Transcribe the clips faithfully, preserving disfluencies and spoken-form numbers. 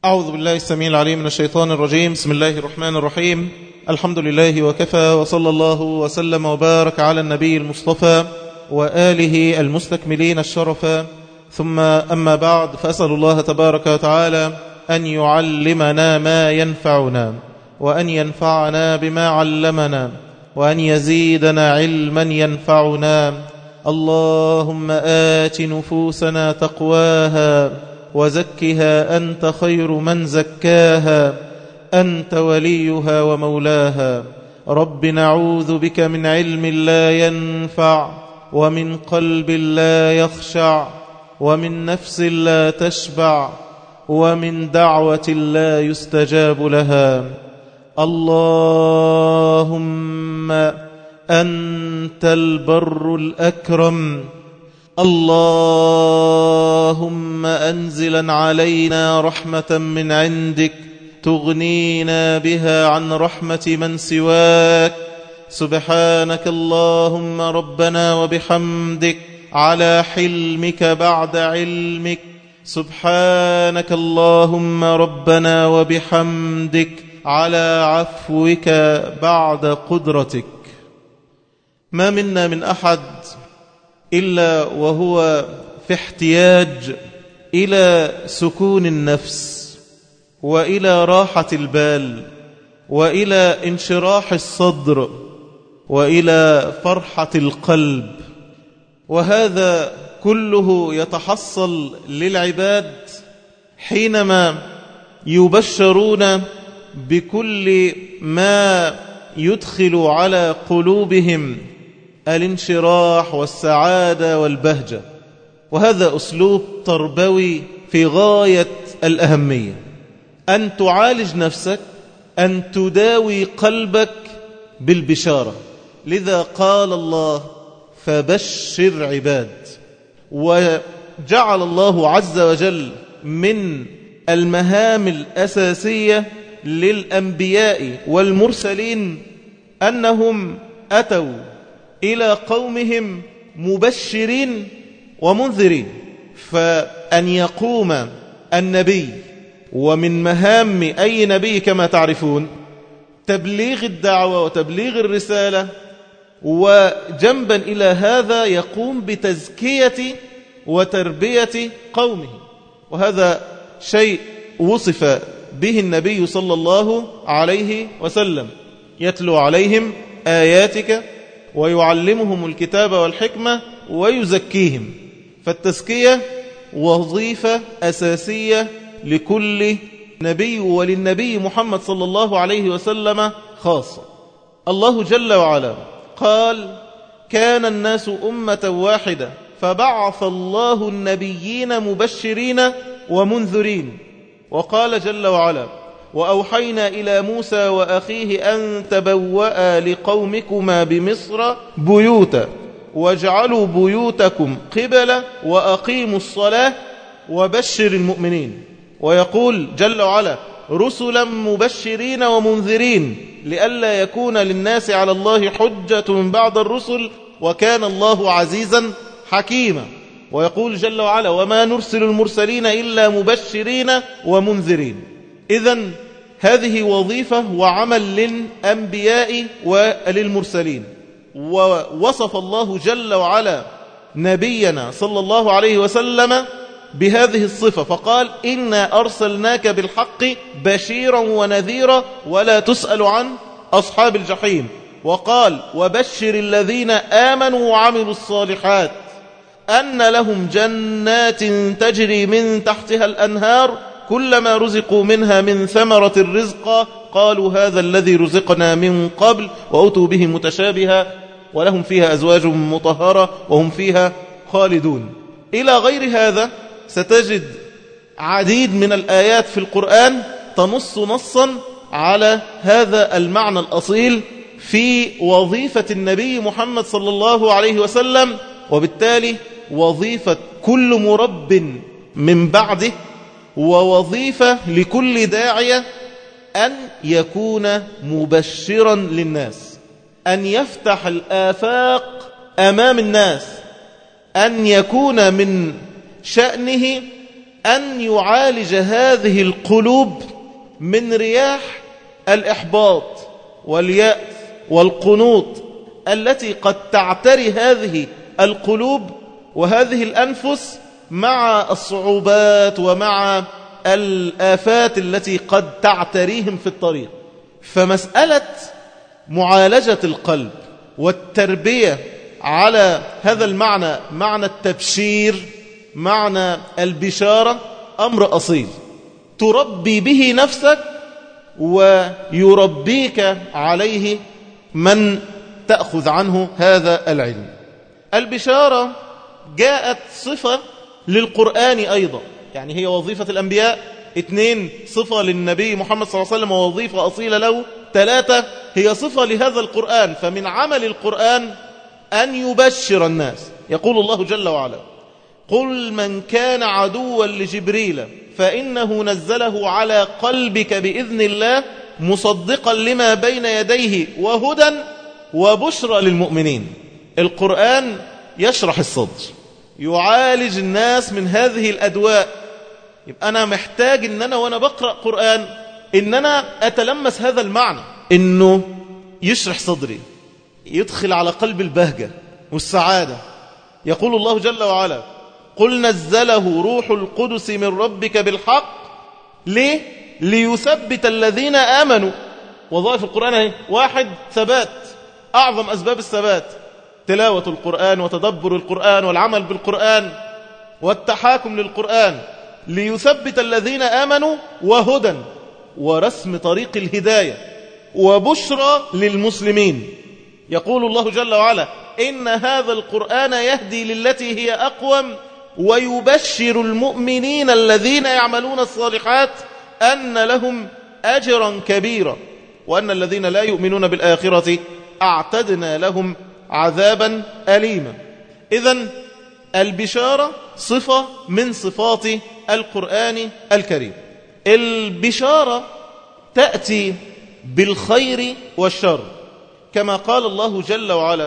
أعوذ بالله السميع العليم من الشيطان الرجيم. بسم الله الرحمن الرحيم. الحمد لله وكفى، وصلى الله وسلم وبارك على النبي المصطفى وآله المستكملين الشرفا، ثم أما بعد، فأسأل الله تبارك وتعالى أن يعلمنا ما ينفعنا، وأن ينفعنا بما علمنا، وأن يزيدنا علما ينفعنا. اللهم آت نفوسنا تقواها وزكها أنت خير من زكاها، أنت وليها ومولاها. رب نعوذ بك من علم لا ينفع، ومن قلب لا يخشع، ومن نفس لا تشبع، ومن دعوة لا يستجاب لها. اللهم أنت البر الأكرم، اللهم أنزلا علينا رحمة من عندك تغنينا بها عن رحمة من سواك. سبحانك اللهم ربنا وبحمدك على حلمك بعد علمك. سبحانك اللهم ربنا وبحمدك على عفوك بعد قدرتك. ما منا من أحد إلا وهو في احتياج إلى سكون النفس، وإلى راحة البال، وإلى انشراح الصدر، وإلى فرحة القلب. وهذا كله يتحصل للعباد حينما يبشرون بكل ما يدخل على قلوبهم الانشراح والسعادة والبهجة. وهذا أسلوب تربوي في غاية الأهمية، أن تعالج نفسك، أن تداوي قلبك بالبشارة. لذا قال الله: فبشر عباد. وجعل الله عز وجل من المهام الأساسية للأنبياء والمرسلين أنهم أتوا إلى قومهم مبشرين ومنذرين. فأن يقوم النبي، ومن مهام أي نبي كما تعرفون تبليغ الدعوة وتبليغ الرسالة، وجنبا إلى هذا يقوم بتزكية وتربية قومه. وهذا شيء وصف به النبي صلى الله عليه وسلم: يتلو عليهم آياتك ويعلمهم الكتاب والحكمة ويزكيهم. فالتزكية وظيفة أساسية لكل نبي، وللنبي محمد صلى الله عليه وسلم خاصة. الله جل وعلا قال: كان الناس أمة واحدة فبعث الله النبيين مبشرين ومنذرين. وقال جل وعلا: وأوحينا إلى موسى وأخيه أن تبوأ لقومكما بمصر بيوتا واجعلوا بيوتكم قبلا وأقيموا الصلاة وبشر المؤمنين. ويقول جل وعلا: رسلا مبشرين ومنذرين لئلا يكون للناس على الله حجة بعد الرسل وكان الله عزيزا حكيما. ويقول جل وعلا: وما نرسل المرسلين إلا مبشرين ومنذرين. إذن هذه وظيفة وعمل للأنبياء وللمرسلين. ووصف الله جل وعلا نبينا صلى الله عليه وسلم بهذه الصفة فقال: إنا أرسلناك بالحق بشيرا ونذيرا ولا تسأل عن أصحاب الجحيم. وقال: وبشر الذين آمنوا وعملوا الصالحات أن لهم جنات تجري من تحتها الأنهار كلما رزقوا منها من ثمرة الرزق قالوا هذا الذي رزقنا من قبل وأتوا به متشابها ولهم فيها أزواج مطهرة وهم فيها خالدون. إلى غير هذا ستجد عديد من الآيات في القرآن تنص نصا على هذا المعنى الأصيل في وظيفة النبي محمد صلى الله عليه وسلم. وبالتالي وظيفة كل مرب من بعده، ووظيفة لكل داعية أن يكون مبشرا للناس، أن يفتح الآفاق أمام الناس، أن يكون من شأنه أن يعالج هذه القلوب من رياح الإحباط واليأس والقنوط التي قد تعتري هذه القلوب وهذه الأنفس مع الصعوبات ومع الآفات التي قد تعتريهم في الطريق. فمسألة معالجة القلب والتربية على هذا المعنى، معنى التبشير، معنى البشارة، أمر أصيل تربي به نفسك ويربيك عليه من تأخذ عنه هذا العلم. البشارة جاءت صفة للقرآن أيضا، يعني هي وظيفة الأنبياء. اثنين، صفة للنبي محمد صلى الله عليه وسلم ووظيفة أصيلة له. ثلاثة، هي صفة لهذا القرآن. فمن عمل القرآن أن يبشر الناس. يقول الله جل وعلا: قل من كان عدوا لجبريل فإنه نزله على قلبك بإذن الله مصدقا لما بين يديه وهدى وبشرى للمؤمنين. القرآن يشرح الصدر، يعالج الناس من هذه الأدواء. يبقى أنا محتاج إن أنا وأنا بقرأ قرآن إن أنا أتلمس هذا المعنى، إنه يشرح صدري، يدخل على قلب البهجة والسعادة. يقول الله جل وعلا: قل نزله روح القدس من ربك بالحق. ليه؟ ليثبت الذين آمنوا. وظائف القرآن هي: واحد، ثبات، أعظم أسباب الثبات تلاوة القرآن وتدبر القرآن والعمل بالقرآن والتحاكم للقرآن. ليثبت الذين آمنوا، وهدى، ورسم طريق الهداية، وبشرى للمسلمين. يقول الله جل وعلا: إن هذا القرآن يهدي للتي هي أقوم ويبشر المؤمنين الذين يعملون الصالحات أن لهم أجرا كبيرا وأن الذين لا يؤمنون بالآخرة أعتدنا لهم عذابا أليما. إذن البشارة صفة من صفات القرآن الكريم. البشارة تأتي بالخير والشر، كما قال الله جل وعلا: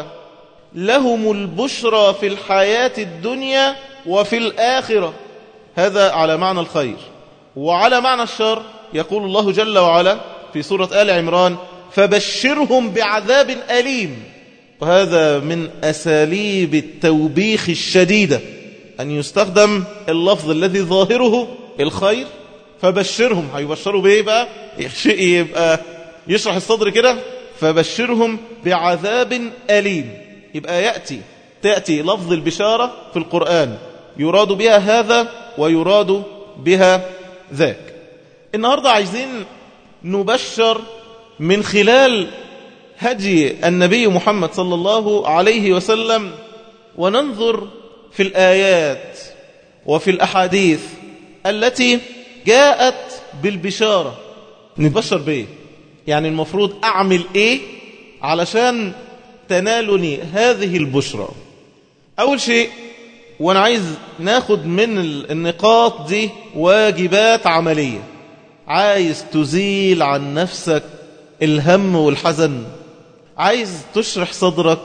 لهم البشرى في الحياة الدنيا وفي الآخرة. هذا على معنى الخير. وعلى معنى الشر يقول الله جل وعلا في سورة آل عمران: فبشرهم بعذاب أليم. وهذا من أساليب التوبيخ الشديدة، أن يستخدم اللفظ الذي ظاهره الخير. فبشرهم، هيبشروا بإيه بقى؟ شيء يبقى يشرح الصدر كده: فبشرهم بعذاب أليم. يبقى يأتي تأتي لفظ البشارة في القرآن يراد بها هذا ويراد بها ذاك. النهاردة عايزين نبشر من خلال هدي النبي محمد صلى الله عليه وسلم، وننظر في الآيات وفي الأحاديث التي جاءت بالبشارة. نبشر بإيه؟ يعني المفروض أعمل إيه علشان تنالني هذه البشرى؟ أول شيء، وأنا عايز ناخد من النقاط دي واجبات عملية. عايز تزيل عن نفسك الهم والحزن، عايز تشرح صدرك،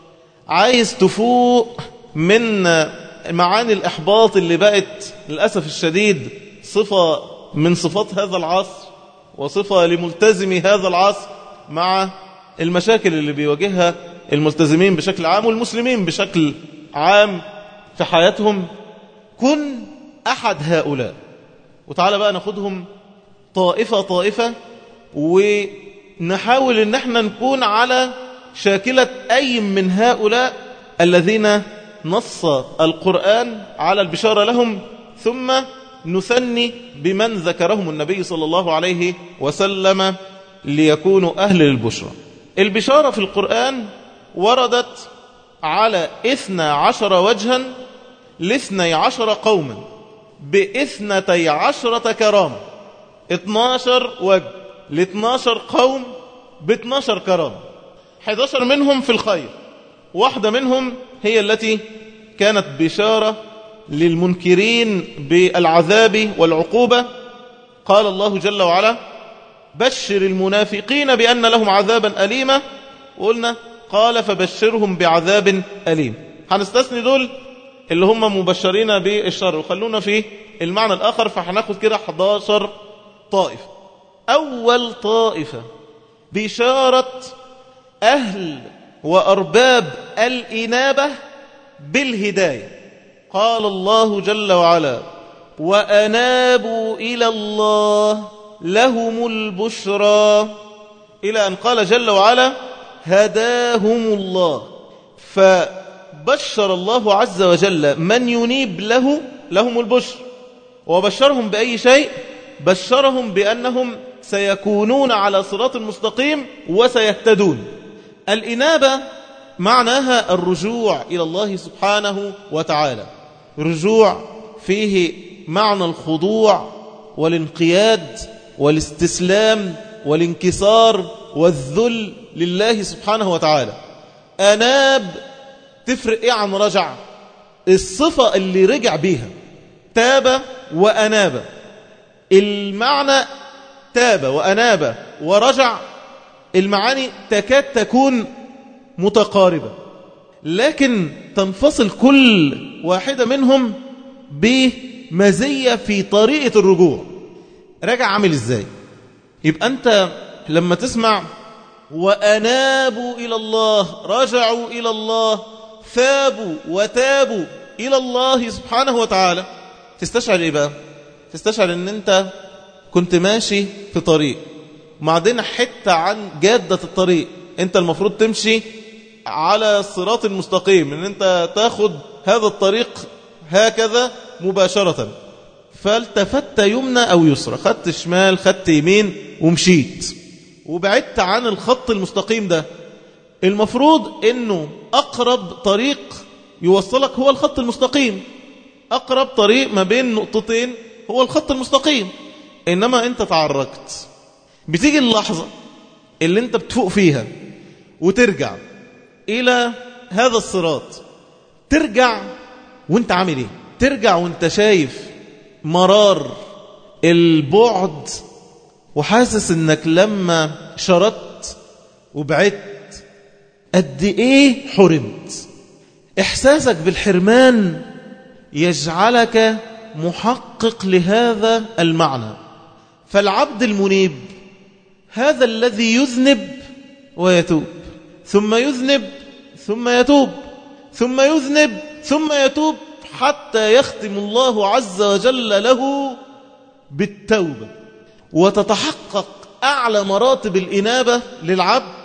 عايز تفوق من معاني الإحباط اللي بقت للأسف الشديد صفة من صفات هذا العصر وصفة لملتزمي هذا العصر، مع المشاكل اللي بيواجهها الملتزمين بشكل عام والمسلمين بشكل عام في حياتهم. كن أحد هؤلاء. وتعالى بقى ناخدهم طائفة طائفة، ونحاول ان احنا نكون على شاكلة أي من هؤلاء الذين نص القرآن على البشارة لهم، ثم نثني بمن ذكرهم النبي صلى الله عليه وسلم ليكونوا أهل للبشرى. البشارة في القرآن وردت على اثنى عشر وجها لاثني عشر قوما باثنتي عشرة كرامة. اتناشر وجه لاتناشر قوم باتناشر كرامة. حداشر منهم في الخير، واحدة منهم هي التي كانت بشارة للمنكرين بالعذاب والعقوبة. قال الله جل وعلا: بشر المنافقين بأن لهم عذابا أليما. وقلنا قال: فبشرهم بعذاب أليم. هنستثني دول اللي هم مبشرين بالشر وخلونا في المعنى الآخر، فهناخد كده أحد عشر طائفة. أول طائفة بشارة أهل وأرباب الإنابة بالهداية. قال الله جل وعلا: وأنابوا إلى الله لهم البشرى، إلى أن قال جل وعلا: هداهم الله. فبشر الله عز وجل من ينيب له لهم البشر، وبشرهم بأي شيء؟ بشرهم بأنهم سيكونون على صراط مستقيم وسيهتدون. الإنابة معناها الرجوع إلى الله سبحانه وتعالى، رجوع فيه معنى الخضوع والانقياد والاستسلام والانكسار والذل لله سبحانه وتعالى. أناب تفرق إيه عن رجع؟ الصفة اللي رجع بيها، تاب وأناب. المعنى تاب وأناب ورجع، المعاني تكاد تكون متقاربة، لكن تنفصل كل واحدة منهم بمزية في طريقة الرجوع. رجع عامل ازاي؟ يبقى أنت لما تسمع وأنابوا إلى الله، رجعوا إلى الله، ثابوا وتابوا إلى الله سبحانه وتعالى، تستشعر إيه بقى؟ تستشعر أن أنت كنت ماشي في طريق، وبعدين حتة عن جادة الطريق، أنت المفروض تمشي على الصراط المستقيم، أن أنت تاخد هذا الطريق هكذا مباشرة، فالتفت يمنى أو يسرى، خدت شمال خدت يمين ومشيت وبعدت عن الخط المستقيم ده. المفروض أنه أقرب طريق يوصلك هو الخط المستقيم، أقرب طريق ما بين نقطتين هو الخط المستقيم، إنما أنت تعركت. بتيجي اللحظة اللي أنت بتفوق فيها وترجع إلى هذا الصراط، ترجع وانت عامل ايه؟ ترجع وانت شايف مرار البعد، وحاسس انك لما شردت وبعدت قد ايه حرمت. احساسك بالحرمان يجعلك محقق لهذا المعنى. فالعبد المنيب هذا الذي يذنب ويتوب، ثم يذنب ثم يتوب، ثم يذنب ثم يتوب، حتى يختم الله عز وجل له بالتوبة، وتتحقق أعلى مراتب الإنابة للعبد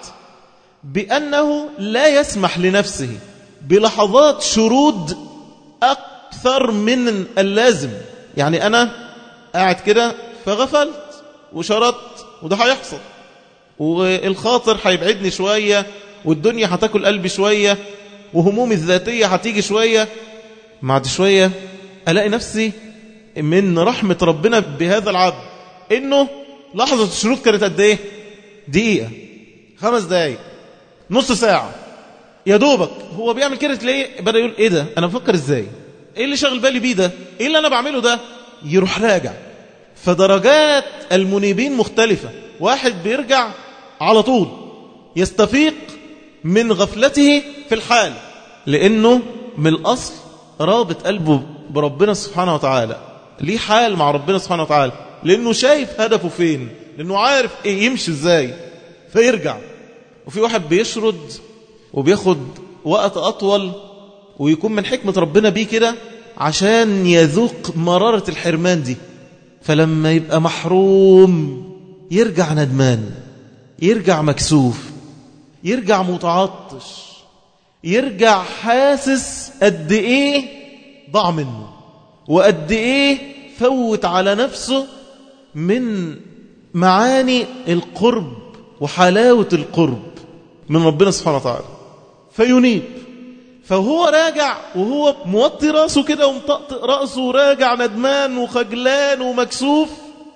بأنه لا يسمح لنفسه بلحظات شرود أكثر من اللازم. يعني أنا قاعد كده فغفلت وشردت، وده هيحصل، والخاطر هيبعدني شوية، والدنيا هتاكل قلبي شوية، وهمومي الذاتية هتيجي شوية. بعد شوية ألاقي نفسي من رحمة ربنا بهذا العبد إنه لحظة الشروط كانت قد إيه؟ دقيقة، خمس دقايق، نص ساعة، يا دوبك. هو بيعمل كده تلاقيه بدأ يقول إيه ده؟ أنا بفكر إزاي؟ إيه اللي شغل بالي بيه ده؟ إيه اللي أنا بعمله ده؟ يروح راجع. فدرجات المنيبين مختلفة. واحد بيرجع على طول يستفيق من غفلته في الحال، لأنه من الأصل رابط قلبه بربنا سبحانه وتعالى، ليه حال مع ربنا سبحانه وتعالى، لأنه شايف هدفه فين، لأنه عارف إيه يمشي إزاي فيرجع. وفي واحد بيشرد وبياخد وقت أطول، ويكون من حكمة ربنا بيه كده عشان يذوق مرارة الحرمان دي، فلما يبقى محروم يرجع ندمان، يرجع مكسوف، يرجع متعطش، يرجع حاسس قد ايه ضاع منه، وقد ايه فوت على نفسه من معاني القرب وحلاوة القرب من ربنا سبحانه وتعالى، فينيب. فهو راجع وهو موطي رأسه كده ومطقطق رأسه وراجع ندمان وخجلان ومكسوف،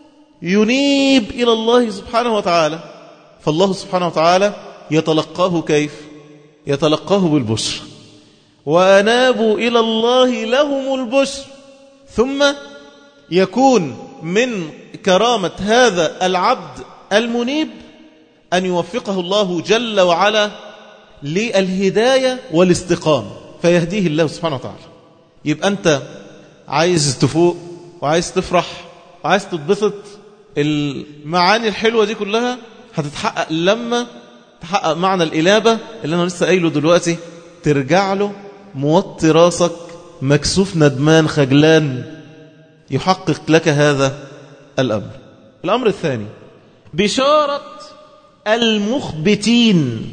ينيب إلى الله سبحانه وتعالى. فالله سبحانه وتعالى يتلقاه كيف؟ يتلقاه بالبشر. وأنابوا إلى الله لهم البشر. ثم يكون من كرامة هذا العبد المنيب أن يوفقه الله جل وعلا للهداية والاستقامة، فيهديه الله سبحانه وتعالى. يبقى أنت عايز تفوق وعايز تفرح وعايز تتبسط، المعاني الحلوة دي كلها هتتحقق لما تحقق معنى الإنابة اللي أنا لسه قايله دلوقتي، ترجع له موطي راسك مكسوف ندمان خجلان، يحقق لك هذا الأمر. الأمر الثاني بشارة المخبتين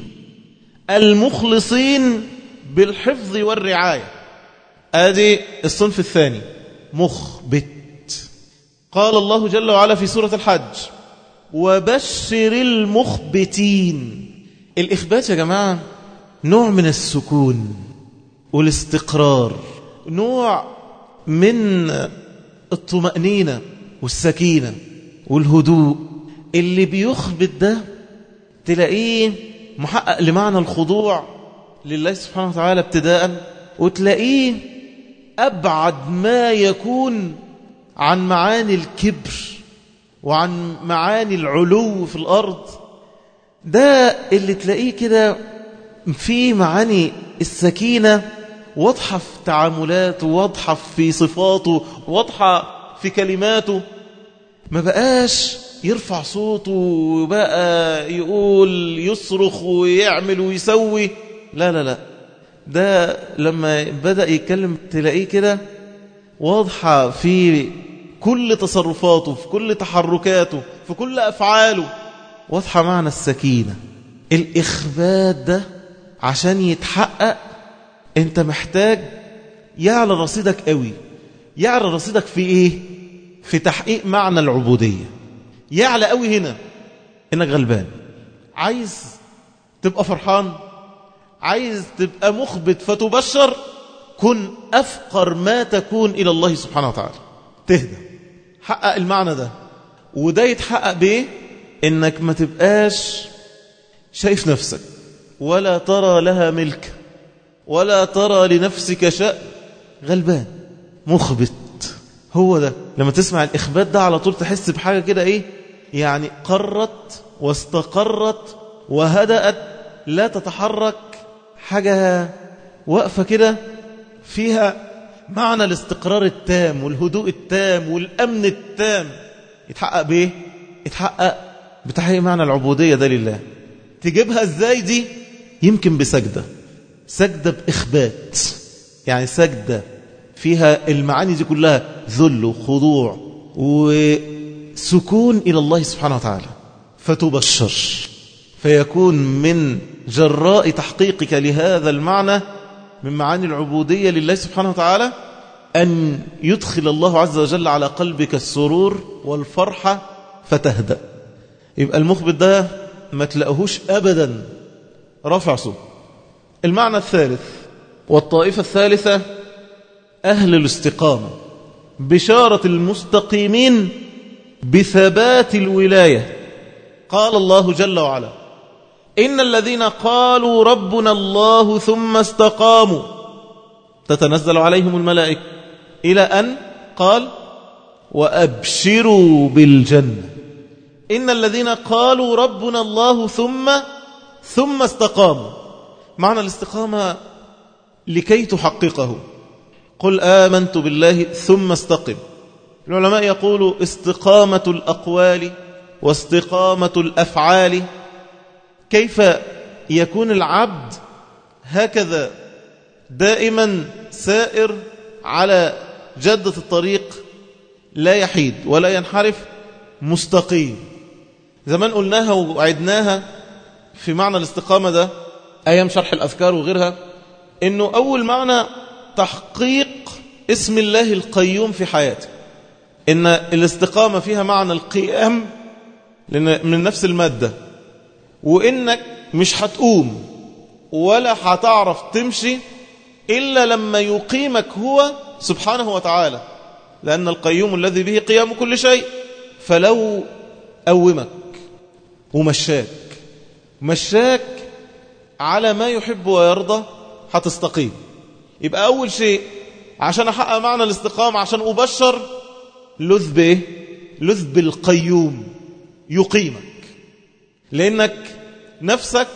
المخلصين بالحفظ والرعاية. هذه الصنف الثاني مخبت. قال الله جل وعلا في سورة الحج وبشر المخبتين. الإخبات يا جماعة نوع من السكون والاستقرار، نوع من الطمأنينة والسكينة والهدوء. اللي بيخبت ده تلاقيه محقق لمعنى الخضوع لله سبحانه وتعالى ابتداء، وتلاقيه أبعد ما يكون عن معاني الكبر وعن معاني العلو في الأرض. ده اللي تلاقيه كده في معاني السكينة واضحة في تعاملاته، واضحة في صفاته، واضحة في كلماته. ما بقاش يرفع صوته وبقى يقول يصرخ ويعمل ويسوي، لا لا لا. ده لما بدأ يتكلم تلاقيه كده واضحة في كل تصرفاته، في كل تحركاته، في كل أفعاله، واضحة معنى السكينة. الإخبات ده عشان يتحقق انت محتاج يعلى رصيدك قوي. يعلى رصيدك في ايه؟ في تحقيق معنى العبودية. يعلى قوي هنا انك غلبان، عايز تبقى فرحان، عايز تبقى مخبت فتبشر، كن أفقر ما تكون إلى الله سبحانه وتعالى، تهدى، حقق المعنى ده. وده يتحقق بإيه؟ إنك ما تبقاش شايف نفسك ولا ترى لها ملك ولا ترى لنفسك شأن، غلبان مخبت. هو ده لما تسمع الإخبات ده على طول تحس بحاجة كده إيه؟ يعني قرت واستقرت وهدأت، لا تتحرك، حاجة واقفة كده فيها معنى الاستقرار التام والهدوء التام والأمن التام. يتحقق بإيه؟ يتحقق بتحقيق معنى العبودية ده لله. تجيبها إزاي دي؟ يمكن بسجدة، سجدة بإخبات، يعني سجدة فيها المعاني دي كلها، ذل وخضوع وسكون إلى الله سبحانه وتعالى، فتبشر، فيكون من جراء تحقيقك لهذا المعنى من معاني العبودية لله سبحانه وتعالى أن يدخل الله عز وجل على قلبك السرور والفرحة فتهدأ. يبقى المخبت ده ما تلاقوهوش أبدا رافع صوت. المعنى الثالث والطائفة الثالثة أهل الاستقامة. بشارة المستقيمين بثبات الولاية. قال الله جل وعلا إن الذين قالوا ربنا الله ثم استقاموا تتنزل عليهم الملائكة إلى أن قال وأبشروا بالجنة. إن الذين قالوا ربنا الله ثم ثم استقاموا. معنى الاستقامة لكي تحققه قل آمنت بالله ثم استقم. العلماء يقولوا استقامة الأقوال واستقامة الأفعال. كيف يكون العبد هكذا دائما سائر على جدة الطريق، لا يحيد ولا ينحرف، مستقيم. زمان قلناها وعدناها في معنى الاستقامة ده أيام شرح الأذكار وغيرها، إنه أول معنى تحقيق اسم الله القيوم في حياتك. إن الاستقامة فيها معنى القيام لأن من نفس المادة، وإنك مش هتقوم ولا هتعرف تمشي إلا لما يقيمك هو سبحانه وتعالى، لأن القيوم الذي به قيام كل شيء. فلو قومك ومشاك مشاك على ما يحب ويرضى هتستقيم. يبقى أول شيء عشان أحقق معنى الاستقامة، عشان أبشر، لذ بإيه؟ لذ بالقيوم يقيمك، لأنك نفسك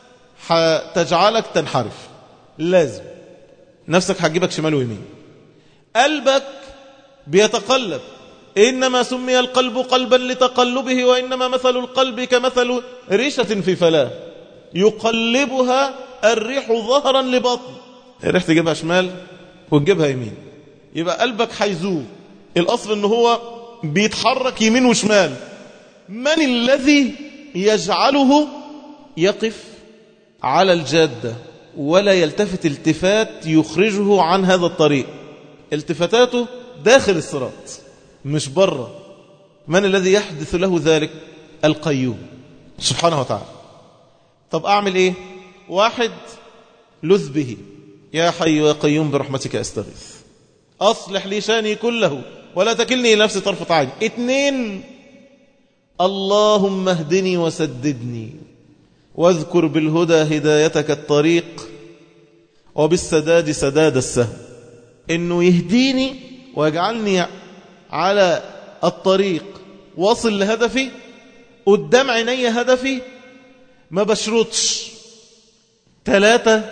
هتجعلك تنحرف، لازم نفسك هتجيبك شمال ويمين. قلبك بيتقلب. إنما سمي القلب قلبا لتقلبه، وإنما مثل القلب كمثل ريشة في فلاة يقلبها الريح ظهرا لبطن. الريح تجيبها شمال وتجيبها يمين، يبقى قلبك حيزوغ. الأصل إنه هو بيتحرك يمين وشمال. من الذي يجعله يقف على الجادة ولا يلتفت التفات يخرجه عن هذا الطريق؟ التفاتاته داخل الصراط مش بره. من الذي يحدث له ذلك؟ القيوم سبحانه وتعالى. طب أعمل إيه؟ واحد، لذ به، يا حي يا قيوم برحمتك أستغيث، أصلح لي شاني كله ولا تكلني إلى نفسي طرفة عين. اتنين، اللهم اهدني وسددني، واذكر بالهدى هدايتك الطريق، وبالسداد سداد السهم. إنه يهديني ويجعلني على الطريق واصل لهدفي، قدام عيني هدفي، ما بشرطش. ثلاثة،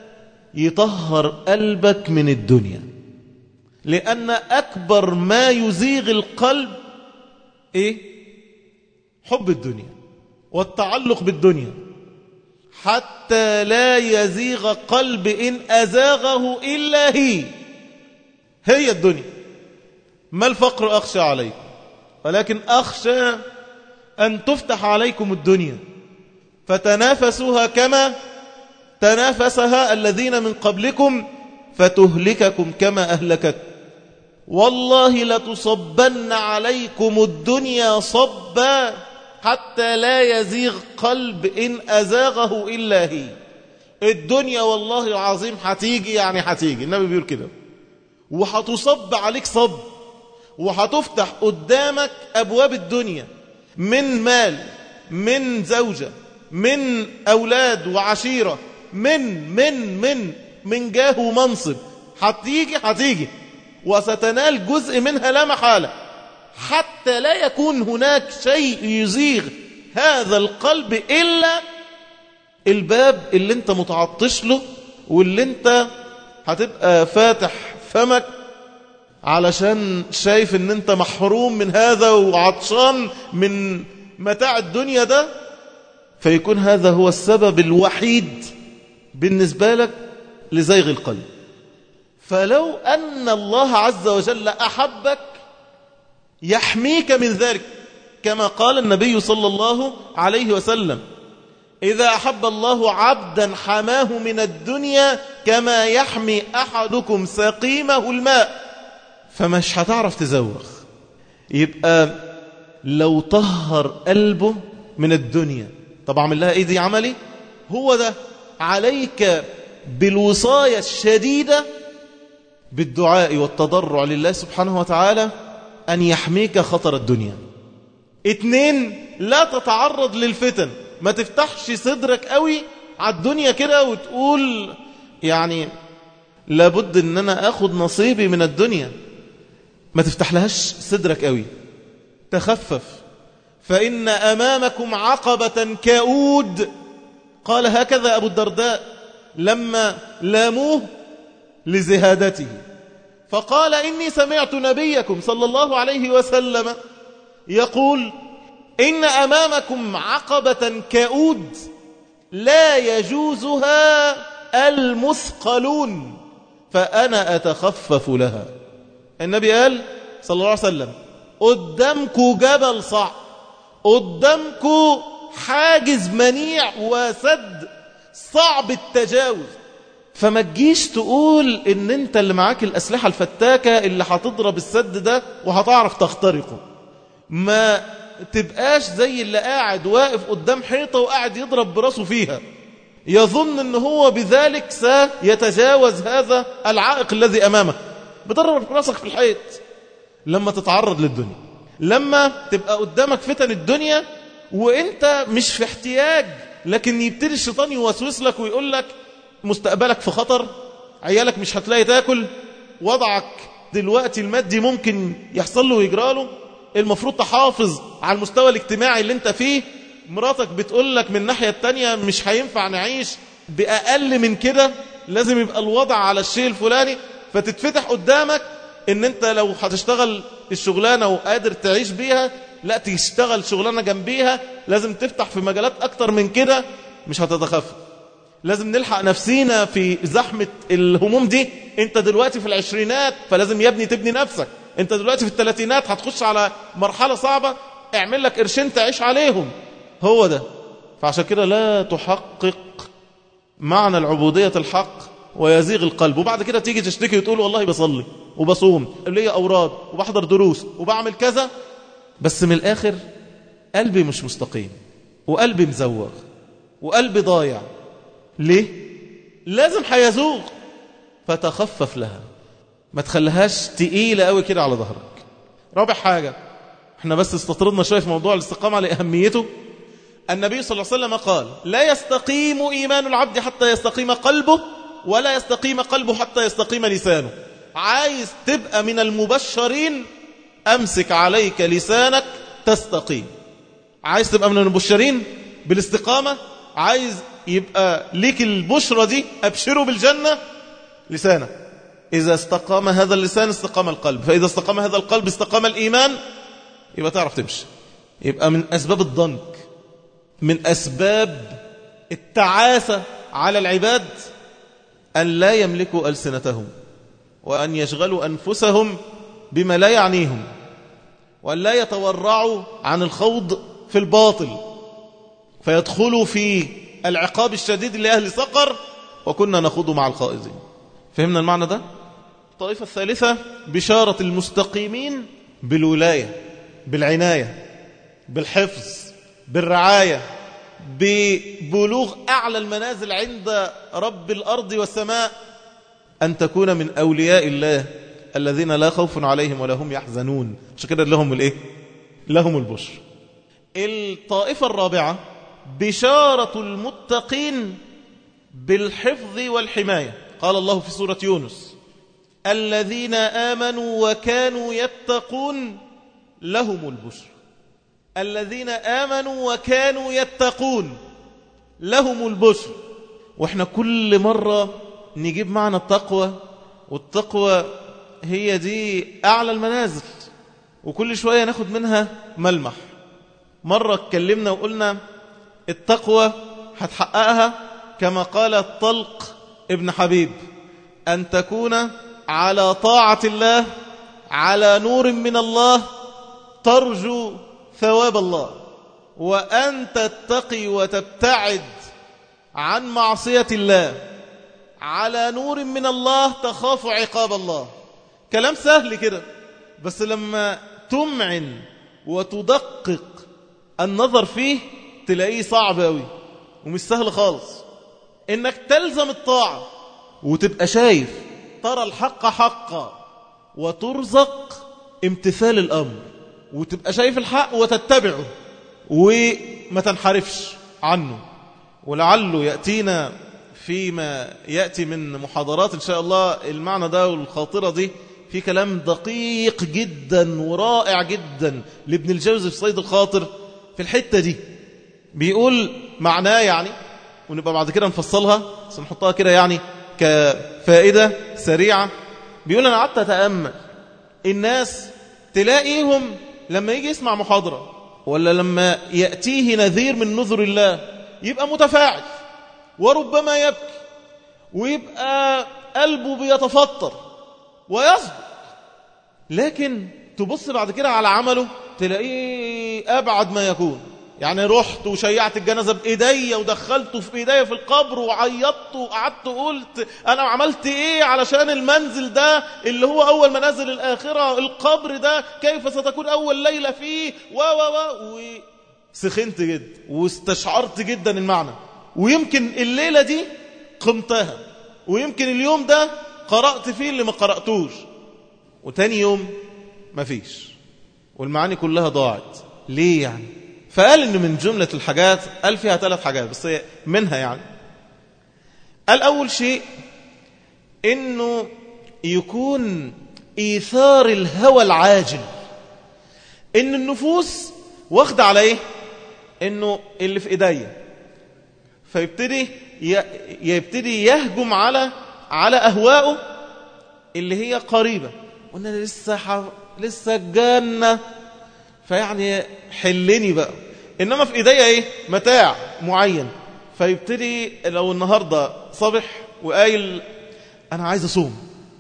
يطهر قلبك من الدنيا، لأن أكبر ما يزيغ القلب إيه؟ حب الدنيا والتعلق بالدنيا، حتى لا يزيغ قلب إن أزاغه إلا هي هي الدنيا. ما الفقر أخشى عليكم، ولكن أخشى أن تفتح عليكم الدنيا فتنافسوها كما تنافسها الذين من قبلكم فتهلككم كما أهلكت. والله لتصبن عليكم الدنيا صبا حتى لا يزيغ قلب إن أزاغه إلا هي. الدنيا والله العظيم هتيجي، يعني هتيجي، النبي بيقول كده، وهتصب عليك صب، وهتفتح قدامك أبواب الدنيا من مال، من زوجة، من أولاد وعشيرة، من من من من جاه ومنصب. هتيجي هتيجي وستنال جزء منها لا محالة، حتى لا يكون هناك شيء يزيغ هذا القلب إلا الباب اللي انت متعطش له، واللي انت هتبقى فاتح فمك علشان شايف ان انت محروم من هذا وعطشان من متاع الدنيا ده، فيكون هذا هو السبب الوحيد بالنسبة لك لزيغ القلب. فلو أن الله عز وجل أحبك يحميك من ذلك، كما قال النبي صلى الله عليه وسلم: إذا أحب الله عبدا حماه من الدنيا كما يحمي أحدكم سقيمه الماء. فمش هتعرف تزوغ. يبقى لو طهر قلبه من الدنيا، طب أعمل لها إيه دي عملي؟ هو ده عليك بالوصاية الشديدة بالدعاء والتضرع لله سبحانه وتعالى أن يحميك خطر الدنيا. اتنين، لا تتعرض للفتن، ما تفتحش صدرك قوي على الدنيا كده وتقول يعني لابد ان انا اخد نصيبي من الدنيا. ما تفتح لهاش صدرك قوي، تخفف. فإن أمامكم عقبة كؤود، قال هكذا أبو الدرداء لما لاموه لزهادته، فقال: إني سمعت نبيكم صلى الله عليه وسلم يقول: إن أمامكم عقبة كؤود لا يجوزها المثقلون فأنا أتخفف لها. النبي قال صلى الله عليه وسلم: قدامكم جبل صعب، قدامكم حاجز منيع وسد صعب التجاوز، فما تجيش تقول ان انت اللي معاك الأسلحة الفتاكة اللي هتضرب السد ده وهتعرف تخترقه. ما تبقاش زي اللي قاعد واقف قدام حيطة وقاعد يضرب براسه فيها، يظن ان هو بذلك سيتجاوز هذا العائق الذي امامه. بضرب راسك في الحيط لما تتعرض للدنيا، لما تبقى قدامك فتن الدنيا وانت مش في احتياج، لكن يبتدي الشيطان يوسوس لك ويقول لك مستقبلك في خطر، عيالك مش هتلاقي تاكل، وضعك دلوقتي المادي ممكن يحصل له ويجراله، المفروض تحافظ على المستوى الاجتماعي اللي انت فيه، مراتك بتقول لك من الناحية التانية مش هينفع نعيش بأقل من كده، لازم يبقى الوضع على الشيء الفلاني، فتتفتح قدامك ان انت لو هتشتغل الشغلانة وقادر تعيش بيها، لا تشتغل شغلانة جنبيها، لازم تفتح في مجالات اكتر من كده، مش هتتخفف. لازم نلحق نفسينا في زحمة الهموم دي. انت دلوقتي في العشرينات فلازم يا ابني تبني نفسك، انت دلوقتي في الثلاثينات هتخش على مرحلة صعبة، اعمل لك قرشين تعيش عليهم. هو ده. فعشان كده لا تحقق معنى العبودية الحق ويزيغ القلب، وبعد كده تيجي تشتكي وتقول والله بصلي وبصوم ليا أوراد وبحضر دروس وبعمل كذا، بس من الآخر قلبي مش مستقيم وقلبي مزوغ وقلبي ضايع. ليه؟ لازم هيزوغ، فتخفف لها، ما تخليهاش تقيلة قوي كده على ظهرك. رابع حاجة، احنا بس استطردنا شوية في موضوع الاستقامة لأهميته. النبي صلى الله عليه وسلم قال لا يستقيم إيمان العبد حتى يستقيم قلبه، ولا يستقيم قلبه حتى يستقيم لسانه. عايز تبقى من المبشرين، أمسك عليك لسانك تستقيم. عايز تبقى من المبشرين بالاستقامة، عايز يبقى ليك البشرة دي، أبشروا بالجنة، لسانك. إذا استقام هذا اللسان استقام القلب، فإذا استقام هذا القلب استقام الإيمان، يبقى تعرف تمشي. يبقى من أسباب الضنك، من أسباب التعاسة على العباد، أن لا يملكوا ألسنتهم، وأن يشغلوا أنفسهم بما لا يعنيهم، وأن لا يتورعوا عن الخوض في الباطل فيدخلوا في العقاب الشديد لأهل سقر، وكنا نخوض مع الخائضين. فهمنا المعنى ده؟ الطائفة الثالثة بشارة المستقيمين بالولاية، بالعناية، بالحفظ، بالرعاية، ببلوغ أعلى المنازل عند رب الأرض والسماء، أن تكون من أولياء الله الذين لا خوف عليهم ولا هم يحزنون. عشان كده لهم الإيه؟ لهم البشر. الطائفة الرابعة بشارة المتقين بالحفظ والحماية. قال الله في سورة يونس الذين آمنوا وكانوا يتقون لهم البشر. الذين آمنوا وكانوا يتقون لهم البشر. واحنا كل مرة نجيب معنى التقوى، والتقوى هي دي أعلى المنازل، وكل شوية ناخد منها ملمح. مرة اتكلمنا وقلنا التقوى هتحققها كما قال الطلق ابن حبيب، أن تكون على طاعة الله، على نور من الله، ترجو ثواب الله، وأن تتقي وتبتعد عن معصية الله، على نور من الله، تخاف عقاب الله. كلام سهل كده، بس لما تمعن وتدقق النظر فيه تلاقيه صعب قوي ومش سهل خالص. انك تلزم الطاعة وتبقى شايف، ترى الحق حقا، وترزق امتثال الأمر، وتبقى شايف الحق وتتبعه وما تنحرفش عنه. ولعله يأتينا فيما يأتي من محاضرات إن شاء الله المعنى ده والخاطرة دي، في كلام دقيق جدا ورائع جدا لابن الجوزي في صيد الخاطر في الحتة دي. بيقول معناه يعني، ونبقى بعد كده نفصلها بس نحطها كده يعني كفائدة سريعة. بيقول أنا قعدت أتأمل الناس، تلاقيهم لما يجي يسمع محاضرة ولا لما يأتيه نذير من نذر الله يبقى متفاعل، وربما يبكي، ويبقى قلبه بيتفطر ويصدق. لكن تبص بعد كده على عمله تلاقيه أبعد ما يكون. يعني رحت وشيعت الجنازة بإيديا ودخلته في إيديا في القبر وعيطت وقعدت قلت أنا عملت إيه علشان المنزل ده اللي هو أول منازل الآخرة، القبر ده كيف ستكون أول ليلة فيه و و و وسخنت جدا واستشعرت جدا المعنى. ويمكن الليلة دي قمتها، ويمكن اليوم ده قرأت فيه اللي ما قرأتوش، وتاني يوم ما فيش، والمعاني كلها ضاعت. ليه يعني؟ فقال إنه من جملة الحاجات، قال فيها ثلاث حاجات بس منها يعني. قال أول شيء إنه يكون إيثار الهوى العاجل، إن النفوس واخد على إيه؟ إنه اللي في إيديا، فيبتدي يبتدي يهجم على على أهوائه اللي هي قريبة، وأنا لسه ح... لسه الجنة، فيعني حلني بقى. إنما في إيديا إيه؟ متاع معين. فيبتدي لو النهاردة صبح وقايل أنا عايز أصوم،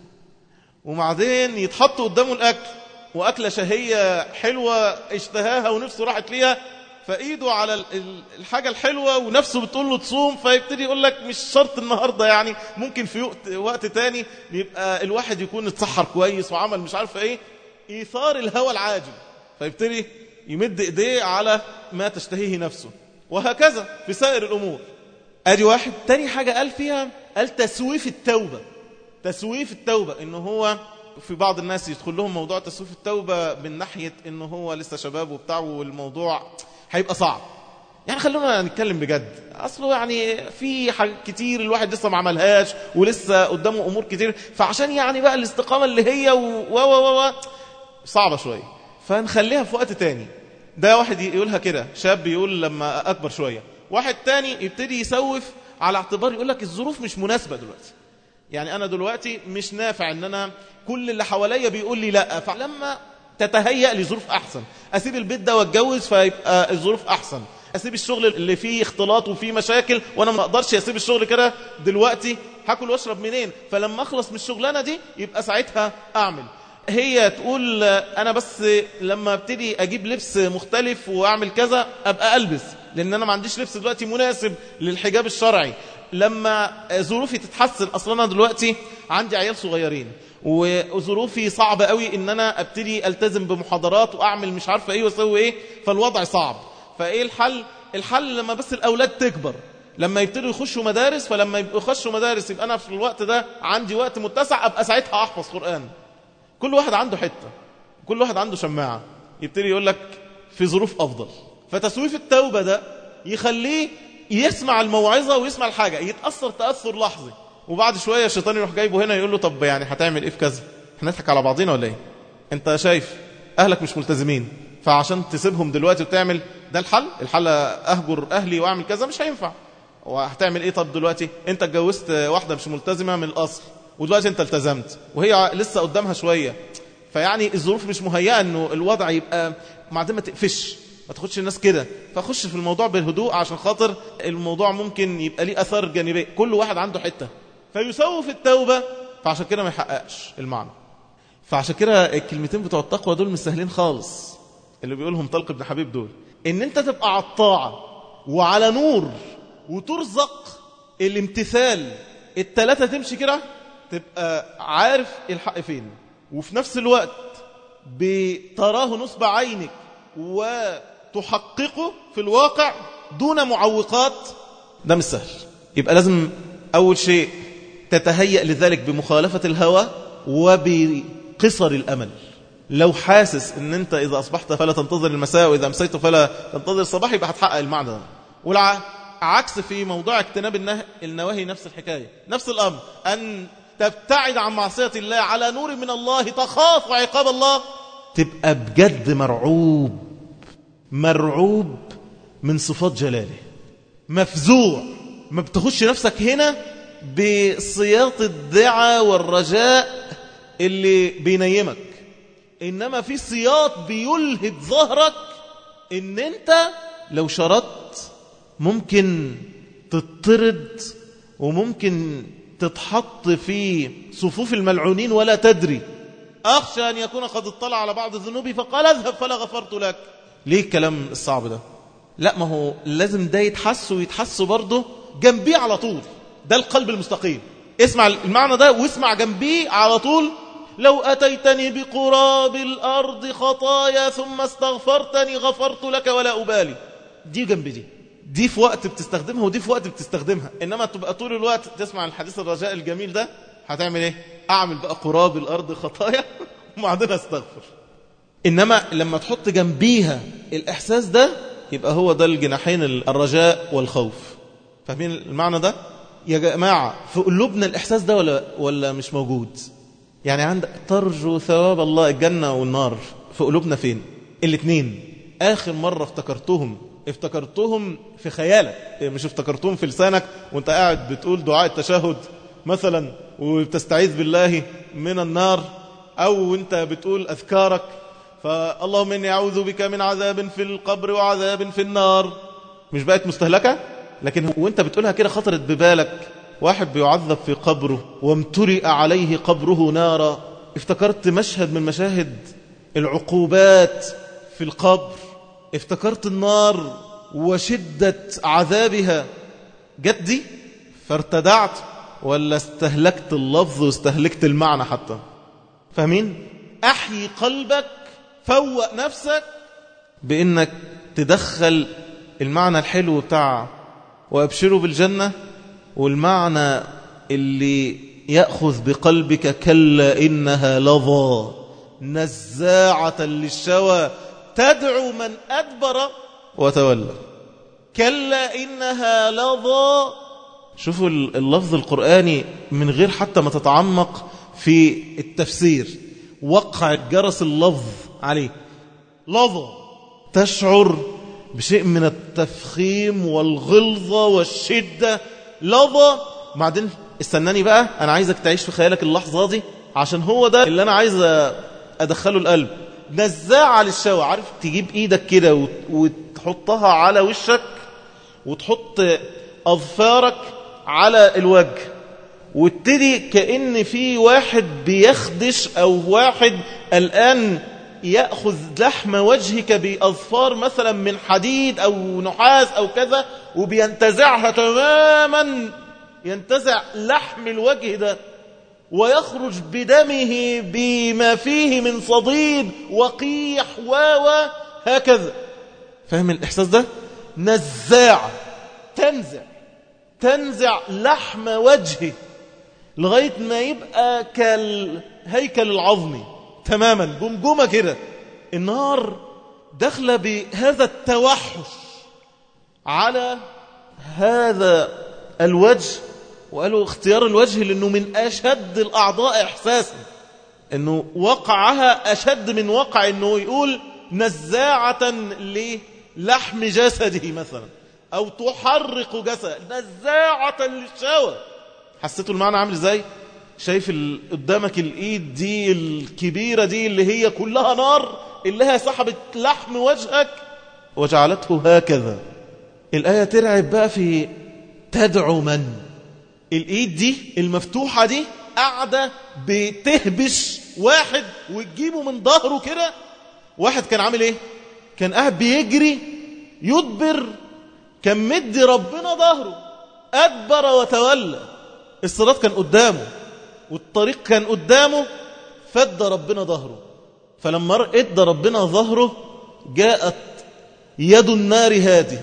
وبعدين يتحط قدامه الأكل وأكلة شهية حلوة اشتهاها ونفسه راحت ليها، فإيده على الحاجة الحلوة ونفسه بتقول له تصوم، فيبتدي يقول لك مش شرط النهاردة، يعني ممكن في وقت تاني يبقى الواحد يكون اتسحر كويس وعمل مش عارف ايه، إيثار الهوى العاجل، فيبتدي يمد إيديه على ما تشتهيه نفسه. وهكذا في سائر الأمور. أدي واحد. تاني حاجة قال فيها، قال تسويف التوبة. تسويف التوبة إنه هو في بعض الناس يدخل لهم موضوع تسويف التوبة من ناحية إنه هو لسه شباب وبتاعه والموضوع هيبقى صعب. يعني خلونا نتكلم بجد، أصله يعني في حاجات كتير الواحد لسه ما عملهاش ولسه قدامه أمور كتير، فعشان يعني بقى الاستقامة اللي هي و و و صعبة شوية، فنخليها في وقت تاني. ده واحد يقولها كده، شاب يقول لما أكبر شوية. واحد تاني يبتدي يسوف على اعتبار يقول لك الظروف مش مناسبة دلوقتي، يعني أنا دلوقتي مش نافع إن أنا كل اللي حواليا بيقول لي لأ، فلما تتهيأ لي ظروف أحسن أسيب البيت ده واتجوز فيبقى الظروف أحسن، أسيب الشغل اللي فيه اختلاط وفيه مشاكل وأنا ما أقدرش أسيب الشغل كده دلوقتي، هاكل واشرب منين؟ فلما أخلص من الشغلانة دي يبقى ساعتها أعمل. هي تقول أنا بس لما ابتدي أجيب لبس مختلف وأعمل كذا أبقى ألبس، لأن أنا ما عنديش لبس دلوقتي مناسب للحجاب الشرعي. لما ظروفي تتحسن، أصلا أنا دلوقتي عندي عيال صغيرين وظروفي صعبة قوي إن أنا أبتدي ألتزم بمحاضرات وأعمل مش عارفة إيه وأسوي إيه، فالوضع صعب. فإيه الحل؟ الحل لما بس الأولاد تكبر، لما يبتدوا يخشوا مدارس، فلما يخشوا مدارس يبقى أنا في الوقت ده عندي وقت متسع، أبقى ساعتها أحفظ قرآن. كل واحد عنده حتة، كل واحد عنده شماعة، يبتدي يقول لك في ظروف أفضل. فتسويف التوبة ده يخليه يسمع الموعظة ويسمع الحاجة، يتأثر تأثر لحظي، وبعد شوية الشيطان يروح جايبه هنا يقول له طب يعني هتعمل إيه في كذا؟ احنا نضحك على بعضينا ولا إيه؟ أنت شايف أهلك مش ملتزمين، فعشان تسيبهم دلوقتي وتعمل ده الحل؟ الحل أهجر أهلي وأعمل كذا؟ مش هينفع. وهتعمل إيه طب دلوقتي؟ أنت اتجوزت واحدة مش ملتزمة من الأصل، ودلوقتي أنت التزمت وهي لسه قدامها شوية، فيعني الظروف مش مهيئة إنه الوضع يبقى معدم، ما تقفش، ما تاخدش الناس كده، فخش في الموضوع بالهدوء عشان خاطر الموضوع ممكن يبقى ليه أثار جانبية. كل واحد عنده حتة، فيسوف التوبة، فعشان كده ما يحققش المعنى. فعشان كده الكلمتين بتوع التقوى دول مش سهلين خالص، اللي بيقولهم طلق بن حبيب دول، إن أنت تبقى على الطاعة وعلى نور وترزق الامتثال، التلاتة تمشي كده، تبقى عارف الحق فين، وفي نفس الوقت بتراه نصب عينك وتحققه في الواقع دون معوقات. ده مش سهل. يبقى لازم أول شيء تتهيأ لذلك بمخالفة الهوى وبقصر الأمل. لو حاسس ان انت اذا اصبحت فلا تنتظر المساء واذا امسيت فلا تنتظر الصباح، يبقى هتحقق المعنى ده. والعكس في موضوع اجتناب النواهي نفس الحكاية، نفس الامر، ان تبتعد عن معصية الله على نور من الله، تخاف عقاب الله، تبقى بجد مرعوب مرعوب من صفات جلاله، مفزوع، ما بتخش نفسك هنا بصياط الدعاء والرجاء اللي بينيمك، إنما في سياط بيلهب ظهرك إن أنت لو شردت ممكن تطرد وممكن تتحط في صفوف الملعونين ولا تدري. أخشى أن يكون قد اطلع على بعض ذنوبي فقال اذهب فلا غفرت لك. ليه الكلام الصعب ده؟ لا، ما هو لازم ده يتحس ويتحس برضه جنبيه على طول. ده القلب المستقيم. اسمع المعنى ده واسمع جنبيه على طول. لو أتيتني بقراب الأرض خطايا ثم استغفرتني غفرت لك ولا أبالي. دي جنب دي دي في وقت بتستخدمها ودي في وقت بتستخدمها. إنما تبقى طول الوقت تسمع الحديث الرجاء الجميل ده، هتعمل إيه؟ أعمل بقى قراب الأرض خطايا وبعدين أستغفر. إنما لما تحط جنبيها الإحساس ده، يبقى هو ده الجناحين، الرجاء والخوف. فاهمين المعنى ده؟ يا جماعة في قلوبنا الإحساس ده ولا, ولا مش موجود؟ يعني عندك ترجو ثواب الله، الجنة والنار، في قلوبنا فين؟ الاثنين. آخر مرة افتكرتهم افتكرتهم في خيالك، مش افتكرتهم في لسانك وانت قاعد بتقول دعاء التشهد مثلا وبتستعيذ بالله من النار. أو أنت بتقول أذكارك، فاللهم إني أعوذ بك من عذاب في القبر وعذاب في النار، مش بقت مستهلكة؟ لكن وانت بتقولها كده خطرت ببالك واحد بيعذب في قبره وامتلئ عليه قبره نارا، افتكرت مشهد من مشاهد العقوبات في القبر، افتكرت النار وشدة عذابها، جت دي فارتدعت ولا استهلكت اللفظ واستهلكت المعنى حتى؟ فاهمين؟ احيي قلبك، فوق نفسك بانك تدخل المعنى الحلو بتاع وابشروا بالجنة، والمعنى اللي يأخذ بقلبك كلا إنها لظى نزاعة للشوى تدعو من أدبر وتولى. كلا إنها لظى. شوفوا اللفظ القرآني من غير حتى ما تتعمق في التفسير، وقع جرس اللفظ عليه. لظى تشعر بشيء من التفخيم والغلظة والشدة. لظى. بعدين استناني بقى، أنا عايزك تعيش في خيالك اللحظة دي عشان هو ده اللي أنا عايز أدخله القلب. نزاعة للشوى. عارف تجيب إيدك كده وتحطها على وشك وتحط أظفارك على الوجه وابتدي كأن في واحد بيخدش أو واحد الآن يأخذ لحم وجهك بأظفار مثلا من حديد أو نحاس أو كذا وبينتزعها تماما، ينتزع لحم الوجه ده ويخرج بدمه بما فيه من صديد وقيح واوا هكذا. فاهم الإحساس ده؟ نزاع، تنزع تنزع لحم وجهه لغاية ما يبقى كالهيكل العظمي تماما، جمجمة كده. النار داخله بهذا التوحش على هذا الوجه، وقالوا اختيار الوجه لأنه من أشد الأعضاء إحساسا، أنه وقعها أشد من وقع أنه يقول نزاعة للحم جسده مثلا أو تحرق جسده، نزاعة للشوى. حسيتوا المعنى عامل ازاي؟ شايف قدامك الإيد دي الكبيرة دي اللي هي كلها نار، اللي هي سحبت لحم وجهك وجعلته هكذا. الآية ترعب بقى في تدعو من. الإيد دي المفتوحة دي قاعدة بتهبش واحد وتجيبه من ظهره كده. واحد كان عامل ايه؟ كان قاعد بيجري يدبر، كان مدي ربنا ظهره، أدبر وتولى. الصراط كان قدامه والطريق كان قدامه، فادى ربنا ظهره. فلما ادى ربنا ظهره جاءت يد النار هذه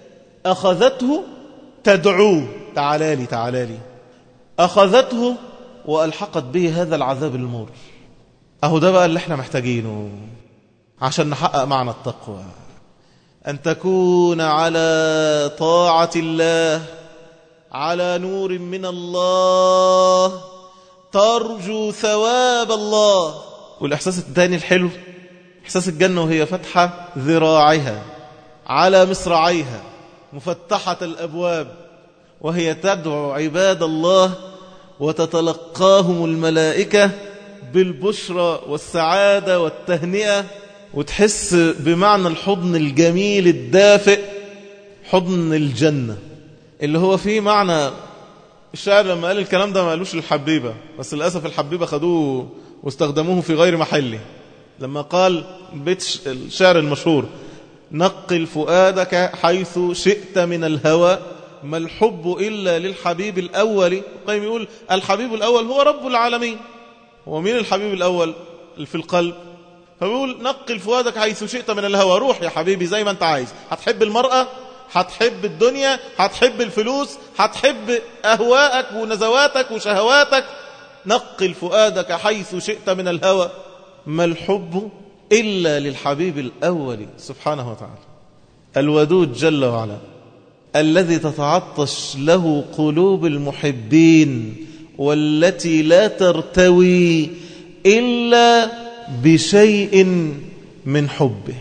أخذته تدعوه تعالى لي تعالى لي، أخذته وألحقت به هذا العذاب المر. أهو ده بقى اللي احنا محتاجينه عشان نحقق معنى التقوى، أن تكون على طاعة الله، على نور من الله، ترجو ثواب الله. والإحساس الثاني الحلو إحساس الجنة وهي فتحة ذراعها على مصراعيها مفتحة الأبواب، وهي تدعو عباد الله وتتلقاهم الملائكة بالبشرى والسعادة والتهنئة، وتحس بمعنى الحضن الجميل الدافئ، حضن الجنة اللي هو فيه معنى. الشاعر لما قال الكلام ده ما قالوش للحبيبة، بس للأسف الحبيبة خدوه واستخدموه في غير محله. لما قال بيت الشعر المشهور نقل فؤادك حيث شئت من الهوى ما الحب إلا للحبيب الأول. قيم يقول الحبيب الأول هو رب العالمين. ومين الحبيب الأول في القلب؟ فبيقول نقل فؤادك حيث شئت من الهوى، روح يا حبيبي زي ما انت عايز. هتحب المرأة، هتحب الدنيا، هتحب الفلوس، هتحب أهواءك ونزواتك وشهواتك. نقل فؤادك حيث شئت من الهوى ما الحب إلا للحبيب الأول سبحانه وتعالى الودود جل وعلا، الذي تتعطش له قلوب المحبين، والتي لا ترتوي إلا بشيء من حبه،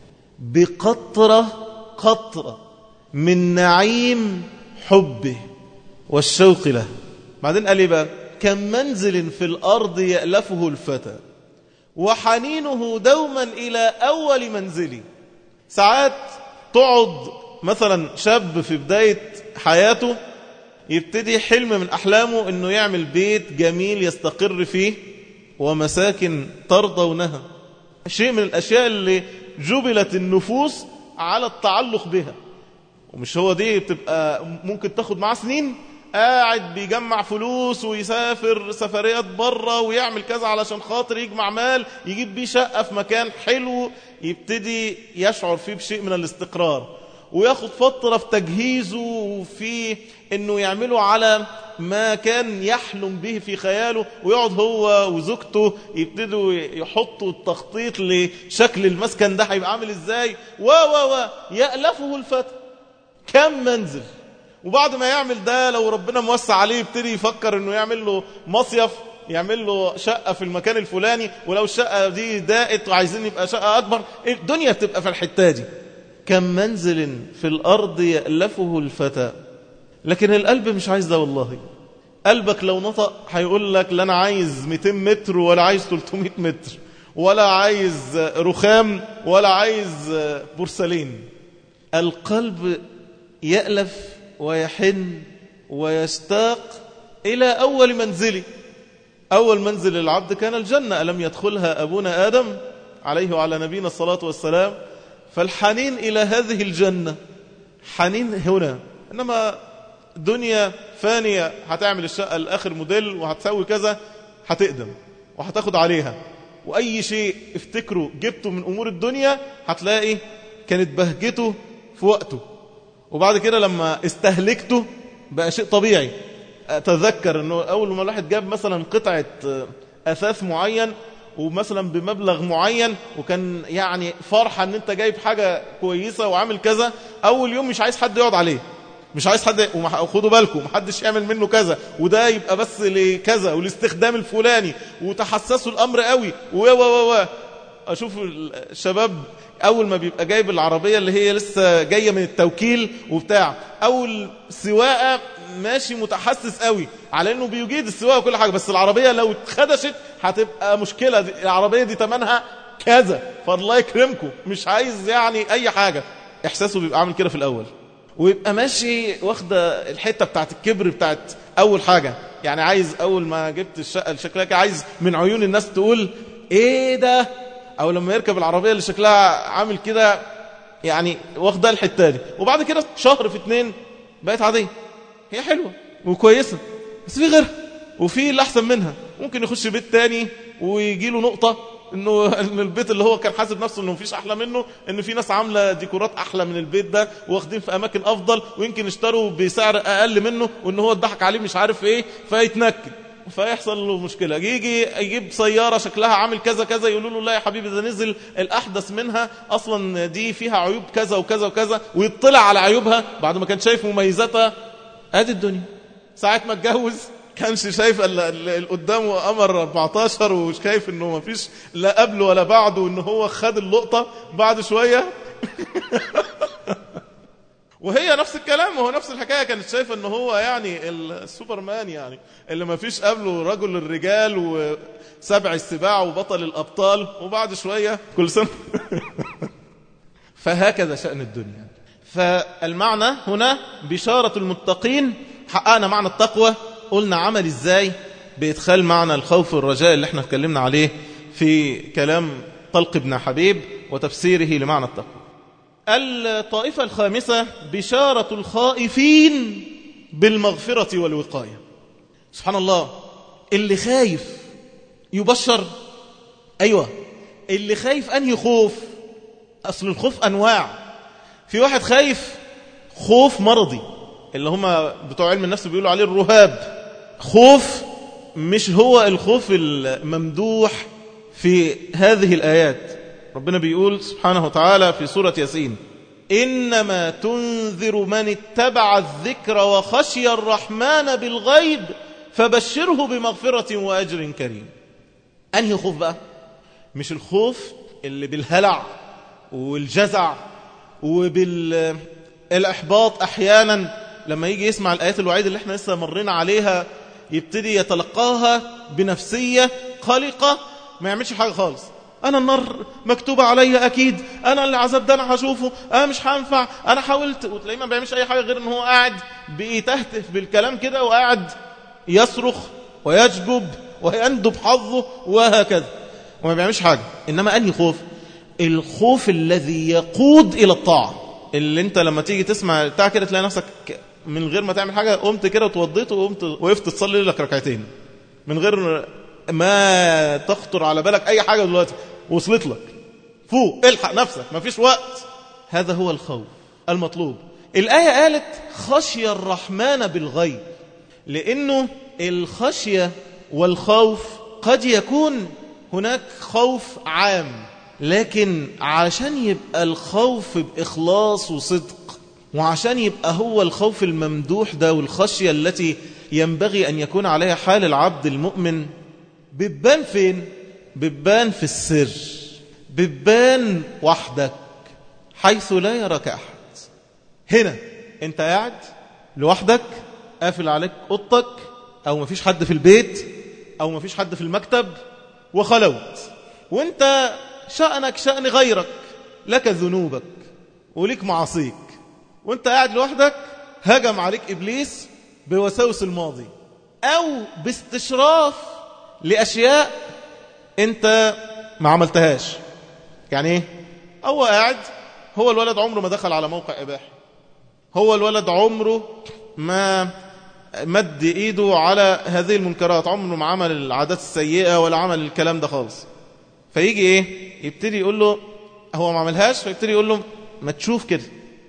بقطرة قطرة من نعيم حبه والشوق له. بعدين قال لي بقى كم منزل في الأرض يألفه الفتى وحنينه دوما إلى أول منزلي. ساعات تقعد مثلا شاب في بداية حياته يبتدي حلم من أحلامه أنه يعمل بيت جميل يستقر فيه ومساكن ترضونها، شيء من الأشياء اللي جبلت النفوس على التعلق بها. ومش هو دي بتبقى ممكن تاخد معاه سنين، قاعد بيجمع فلوس ويسافر سفريات بره ويعمل كذا علشان خاطر يجمع مال يجيب بيه شقة في مكان حلو يبتدي يشعر فيه بشيء من الاستقرار، وياخد فترة في تجهيزه وفي انه يعمله على ما كان يحلم به في خياله، ويقعد هو وزوجته يبتدوا يحطوا التخطيط لشكل المسكن ده هيبقى عامل ازاي، و و و يألفه الفتى كم منزل. وبعد ما يعمل ده لو ربنا موسع عليه يبتدي يفكر انه يعمل له مصيف، يعمل له شقة في المكان الفلاني، ولو الشقة دي ضاقت وعايزين يبقى شقة أكبر، الدنيا بتبقى في الحتة دي. كم منزل في الأرض يألفه الفتى. لكن القلب مش عايز ده والله. قلبك لو نطق هيقول لك لا أنا عايز مئتين متر ولا عايز ثلاثمائة متر ولا عايز رخام ولا عايز بورسلين. القلب يألف ويحن ويشتاق إلى أول منزله. أول منزل العبد كان الجنة، ألم يدخلها أبونا آدم عليه وعلى نبينا الصلاة والسلام؟ فالحنين إلى هذه الجنة حنين هنا. إنما دنيا فانية، هتعمل الشقة الآخر موديل وهتسوي كذا، هتقدم وهتاخد عليها. وأي شيء افتكره جبته من أمور الدنيا هتلاقي كانت بهجته في وقته، وبعد كده لما استهلكته بقى شيء طبيعي. أتذكر أنه أول ما الواحد جاب مثلا قطعة أثاث معين ومثلا بمبلغ معين، وكان يعني فرحة أن أنت جايب حاجة كويسة وعامل كذا، أول يوم مش عايز حد يقعد عليه، مش عايز حد، وخدوا بالكم محدش يعمل منه كذا، وده يبقى بس لكذا والاستخدام الفلاني، وتحسسوا الأمر قوي و و و أشوف الشباب أول ما بيبقى جايب العربية اللي هي لسه جاية من التوكيل وبتاع، أول سواقة ماشي متحسس قوي على أنه بيجيد السواقة وكل حاجة، بس العربية لو اتخدشت هتبقى مشكلة، العربية دي تمنها كذا، فالله يكرمكم مش عايز يعني أي حاجة. إحساسه بيبقى عامل كده في الأول، ويبقى ماشي واخدة الحتة بتاعت الكبر بتاعت أول حاجة، يعني عايز أول ما جبت الشقة اللي شكلها عايز من عيون الناس تقول إيه ده، أو لما يركب العربية اللي شكلها عامل كده يعني واخدة الحتة دي، وبعد كده شهر في اتنين بقت عادية، هي حلوة وكويسة بس في غيرها وفي اللي أحسن منها. ممكن يخش بيت تاني ويجي له نقطة إنه إن البيت اللي هو كان حاسب نفسه إنه مفيش أحلى منه، إن في ناس عاملة ديكورات أحلى من البيت ده واخدين في أماكن أفضل ويمكن اشتروا بسعر أقل منه، وإن هو اتضحك عليه مش عارف إيه فيتنكد فيحصل له مشكلة. يجي يجيب سيارة شكلها عامل كذا كذا، يقولوا له لا يا حبيبي ده نزل الأحدث منها، أصلا دي فيها عيوب كذا وكذا وكذا، ويطلع على عيوبها بعد ما كان شايف مميزاتها. ادي الدنيا. ساعة ما اتجوز كانش شايف اللي قدامه قمر أربعتاشر وشايف انه ما فيش لا قبله ولا بعده، وانه هو خد اللقطة بعد شوية وهي نفس الكلام، وهو نفس الحكاية، كانت شايفة انه هو يعني السوبرمان، يعني اللي ما فيش قبله رجل الرجال وسبع السباع وبطل الأبطال، وبعد شوية كل سنة فهكذا شأن الدنيا. فالمعنى هنا بشارة المتقين. حققنا معنى التقوى، قلنا عمل ازاي بإدخال معنى الخوف والرجاء اللي احنا اتكلمنا عليه في كلام طلق بن حبيب وتفسيره لمعنى التقوى. الطائفة الخامسة بشارة الخائفين بالمغفرة والوقاية. سبحان الله، اللي خايف يبشر. أيوة، اللي خايف أنهي خوف؟ أصل الخوف أنواع. في واحد خايف خوف مرضي اللي هم بتوع علم النفس بيقولوا عليه الرهاب، خوف مش هو الخوف الممدوح في هذه الآيات. ربنا بيقول سبحانه وتعالى في سورة ياسين: إنما تنذر من اتبع الذكر وخشي الرحمن بالغيب فبشره بمغفرة وأجر كريم. أنهي خوف بقى؟ مش الخوف اللي بالهلع والجزع وبالإحباط أحيانا لما يجي يسمع الآيات الوعيد اللي احنا لسه مرينا عليها يبتدي يتلقاها بنفسية قلقة ما يعملش حاجة خالص. أنا النار مكتوبة عليا أكيد، أنا العذاب ده أنا هشوفه، أنا مش هنفع، أنا حاولت، وتلاقيه ما بيعملش أي حاجة غير إن هو قاعد بيتهتف بالكلام كده، وقاعد يصرخ ويججب ويندب حظه وهكذا، وما بيعملش حاجة. إنما أنهي خوف؟ الخوف الذي يقود إلى الطاعة، اللي أنت لما تيجي تسمع بتاع كده تلاقي نفسك من غير ما تعمل حاجة قمت كده وتوضيت وقمت وقفت تصلي لك ركعتين من غير ما تخطر على بالك أي حاجة دلوقتي، وصلت لك فوق، الحق نفسك، ما فيش وقت. هذا هو الخوف المطلوب. الآية قالت خشي الرحمن بالغيب، لأنه الخشية والخوف قد يكون هناك خوف عام، لكن عشان يبقى الخوف بإخلاص وصدق، وعشان يبقى هو الخوف الممدوح ده والخشية التي ينبغي أن يكون عليها حال العبد المؤمن، بتبان فين؟ بتبان في السر، بتبان وحدك حيث لا يراك أحد. هنا انت قاعد لوحدك، قافل عليك اوضتك، او مفيش حد في البيت، او مفيش حد في المكتب، وخلوت، وانت شأنك شأن غيرك، لك ذنوبك ولك معاصيك، وانت قاعد لوحدك هجم عليك إبليس بوساوس الماضي أو باستشراف لأشياء انت ما عملتهاش. يعني ايه؟ هو قاعد، هو الولد عمره ما دخل على موقع إباحي، هو الولد عمره ما مد ايده على هذه المنكرات، عمره ما عمل العادات السيئة ولا عمل الكلام ده خالص. فيجي ايه؟ يبتدي يقول له هو ما عملهاش، فيبتدي يقول له ما تشوف كده،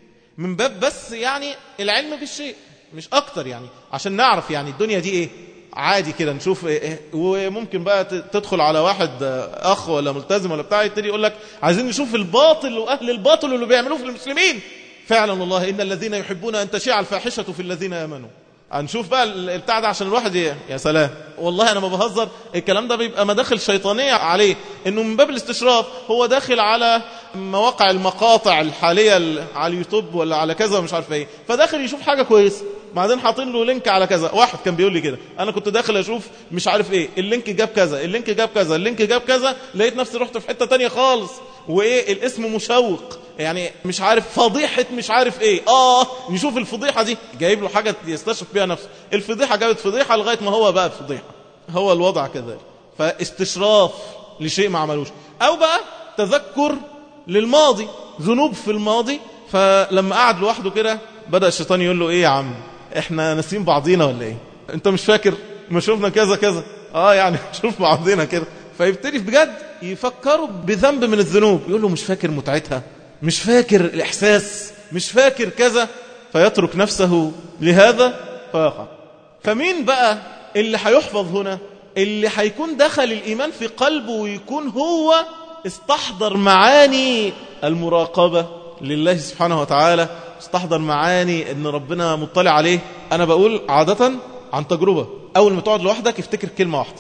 من باب بس يعني العلم بالشيء مش اكتر، يعني عشان نعرف يعني الدنيا دي ايه، عادي كده نشوف إيه. وممكن بقى تدخل على واحد اخ ولا ملتزم ولا بتاع، يبتدي يقول لك عايزين نشوف الباطل واهل الباطل اللي بيعملوه في المسلمين. فعلا والله ان الذين يحبون ان تشيع الفاحشة في الذين امنوا. هنشوف بقى البتاع ده عشان الواحد ي... يا سلام والله انا ما بهزر، الكلام ده بيبقى مداخل شيطانية عليه، انه من باب الاستشراف هو داخل على مواقع المقاطع الحالية على اليوتيوب ولا على كذا ومش عارف ايه، فداخل يشوف حاجة كويسة، بعدين حاطين له لينك على كذا. واحد كان بيقول لي كده، انا كنت داخل اشوف مش عارف ايه، اللينك جاب كذا، اللينك جاب كذا، اللينك جاب كذا، لقيت نفسي رحت في حتة تانية خالص، وايه الاسم مشوق، يعني مش عارف فضيحة مش عارف ايه، اه نشوف الفضيحة دي، جايب له حاجة يستشرف بيها نفسه، الفضيحة جابت فضيحة لغاية ما هو بقى فضيحة. هو الوضع كذلك، فاستشراف لشيء ما عملوش، او بقى تذكر للماضي، ذنوب في الماضي، فلما قعد لوحده كده بدأ الشيطان يقول له ايه يا عم احنا ناسين بعضينا ولا ايه، انت مش فاكر ما شوفنا كذا كذا، اه يعني شوف بعضينا كده، فيبتدي بجد يفكروا بذنب من الذنوب، يقول له مش فاكر متعتها، مش فاكر الإحساس، مش فاكر كذا، فيترك نفسه لهذا فيقع. فمين بقى اللي هيحفظ هنا؟ اللي هيكون دخل الإيمان في قلبه ويكون هو استحضر معاني المراقبة لله سبحانه وتعالى، استحضر معاني ان ربنا مطلع عليه. انا بقول عادة عن تجربة، اول ما تقعد لوحدك افتكر كلمة واحدة: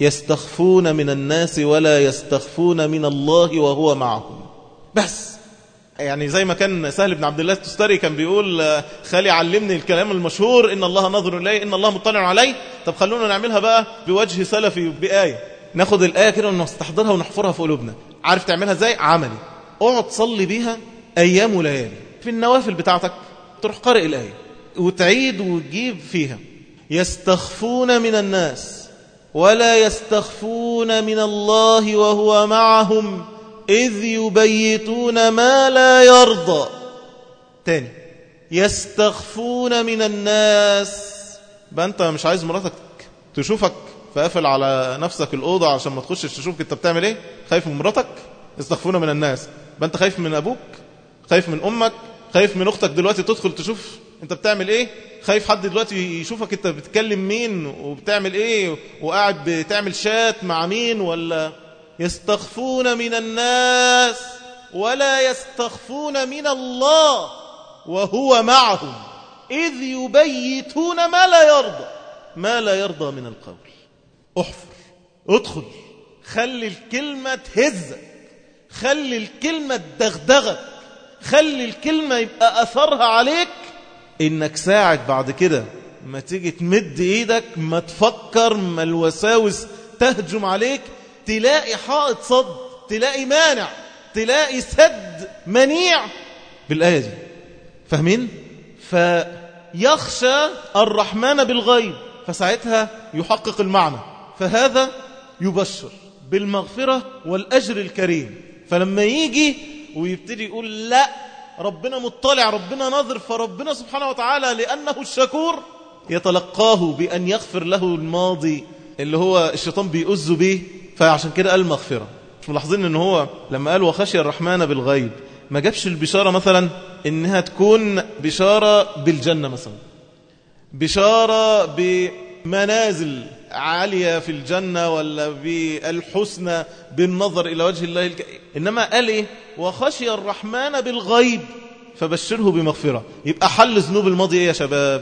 يستخفون من الناس ولا يستخفون من الله وهو معهم. بس يعني زي ما كان سهل بن عبد الله التستري كان بيقول خالي علمني الكلام المشهور ان الله ناظر الي ان الله مطلع علي. طب خلونا نعملها بقى بوجه سلفي بآية، ناخد الآية كده ونستحضرها ونحفرها في قلوبنا. عارف تعملها ازاي؟ عملي، اقعد صلي بيها ايام وليالي في النوافل بتاعتك، تروح قارئ الآية وتعيد وتجيب فيها: يستخفون من الناس ولا يستخفون من الله وهو معهم إذ يبيتون ما لا يرضى. تاني: يستخفون من الناس. بقى انت مش عايز مراتك تشوفك فقافل على نفسك الأوضة عشان ما تخشش تشوفك انت بتعمل ايه؟ خايف من مراتك؟ يستخفون من الناس. بقى انت خايف من أبوك؟ خايف من أمك؟ خايف من أختك دلوقتي تدخل تشوف انت بتعمل ايه؟ خايف حد دلوقتي يشوفك انت بتكلم مين وبتعمل ايه وقاعد بتعمل شات مع مين؟ ولا يستخفون من الناس ولا يستخفون من الله وهو معهم إذ يبيتون ما لا يرضى. ما لا يرضى من القول. احفر، ادخل، خلي الكلمة تهزك، خلي الكلمة تدغدغك، خلي الكلمة يبقى أثرها عليك، إنك ساعد بعد كده ما تيجي تمد إيدك ما تفكر، ما الوساوس تهجم عليك، تلاقي حائط صد، تلاقي مانع، تلاقي سد منيع بالآية دي. فاهمين؟ فيخشى الرحمن بالغيب، فساعتها يحقق المعنى، فهذا يبشر بالمغفرة والأجر الكريم. فلما يجي ويبتدي يقول لا ربنا مطلع، ربنا ناظر، فربنا سبحانه وتعالى لأنه الشكور يتلقاه بأن يغفر له الماضي اللي هو الشيطان بيؤذ به، فعشان كده قال مغفرة. مش ملاحظين ان هو لما قال وخشي الرحمن بالغيب ما جابش البشارة مثلا انها تكون بشارة بالجنة مثلا، بشارة بمنازل عالية في الجنة ولا بالحسنى بالنظر إلى وجه الله الك... إنما قال إيه؟ وخشي الرحمن بالغيب فبشره بمغفرة. يبقى حل ذنوب الماضي إيه يا شباب؟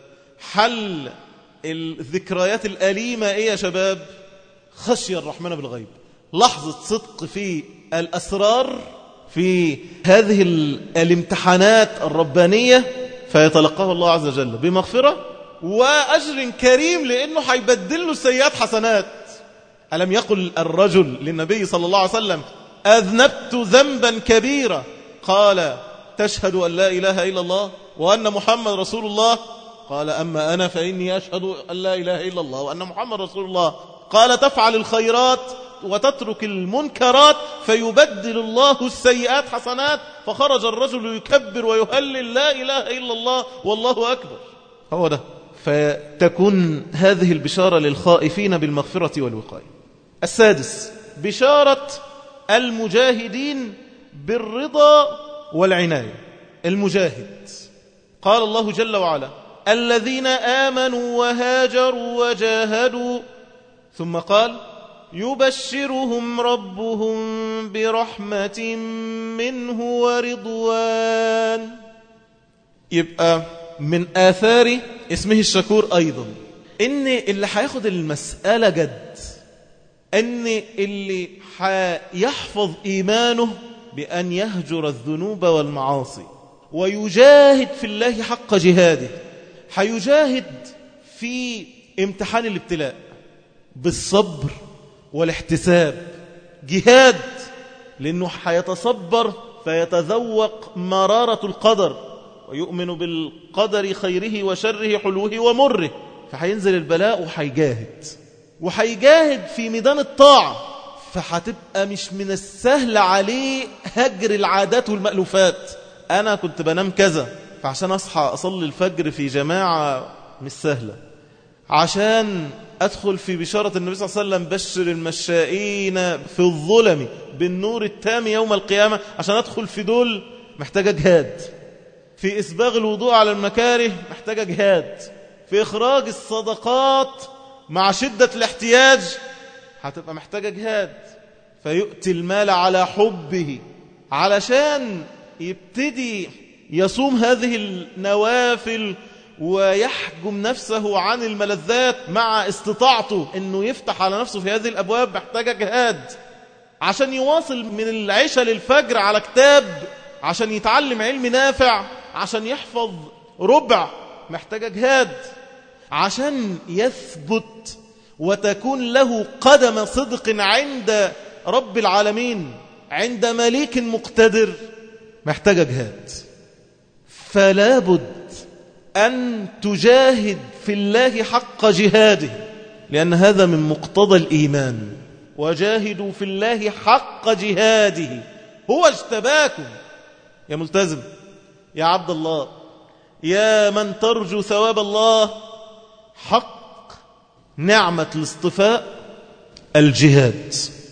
حل الذكريات الأليمة إيه يا شباب؟ خشي الرحمن بالغيب، لحظة صدق في الأسرار، في هذه الامتحانات الربانية، فيتلقاه الله عز وجل بمغفرة وأجر كريم، لأنه هيبدل له السيئات حسنات. ألم يقل الرجل للنبي صلى الله عليه وسلم أذنبت ذنبا كبيرا، قال تشهد أن لا إله إلا الله وأن محمد رسول الله؟ قال أما أنا فإني أشهد أن لا إله إلا الله وأن محمد رسول الله. قال تفعل الخيرات وتترك المنكرات فيبدل الله السيئات حسنات. فخرج الرجل يكبر ويهلل لا إله إلا الله والله أكبر. هو ده. فتكون هذه البشارة للخائفين بالمغفرة والوقاية. السادس بشارة المجاهدين بالرضا والعناية. المجاهد قال الله جل وعلا الذين آمنوا وهاجروا وجاهدوا، ثم قال يبشرهم ربهم برحمة منه ورضوان. يبقى من آثار اسمه الشكور أيضا إن اللي هياخد المسألة جد، إن اللي هيحفظ إيمانه بأن يهجر الذنوب والمعاصي ويجاهد في الله حق جهاده، هيجاهد في امتحان الابتلاء بالصبر والاحتساب. جهاد لأنه هيتصبر فيتذوق مرارة القدر ويؤمن بالقدر خيره وشره حلوه ومره، فهينزل البلاء وهيجاهد، وهيجاهد في ميدان الطاعة، فهتبقى مش من السهل عليه هجر العادات والمألوفات. أنا كنت بنام كذا، فعشان أصحى أصلي الفجر في جماعة مش سهلة، عشان أدخل في بشارة النبي صلى الله عليه وسلم بشر المشائين في الظلم بالنور التام يوم القيامة، عشان أدخل في دول محتاجة جهاد. في إسباغ الوضوء على المكاره محتاجة جهاد. في إخراج الصدقات مع شدة الاحتياج هتبقى محتاجة جهاد. فيؤتي المال على حبه علشان يبتدي يصوم هذه النوافل ويحجم نفسه عن الملذات مع استطاعته أنه يفتح على نفسه في هذه الأبواب، محتاجة جهاد. عشان يواصل من العشاء للفجر على كتاب، عشان يتعلم علم نافع، عشان يحفظ ربع محتاجة جهاد. عشان يثبت وتكون له قدم صدق عند رب العالمين، عند مليك مقتدر، محتاجة جهاد. فلا بد أن تجاهد في الله حق جهاده، لأن هذا من مقتضى الإيمان. وجاهدوا في الله حق جهاده. هو اجتباكم يا ملتزم، يا عبد الله، يا من ترجو ثواب الله. حق نعمة الاصطفاء الجهاد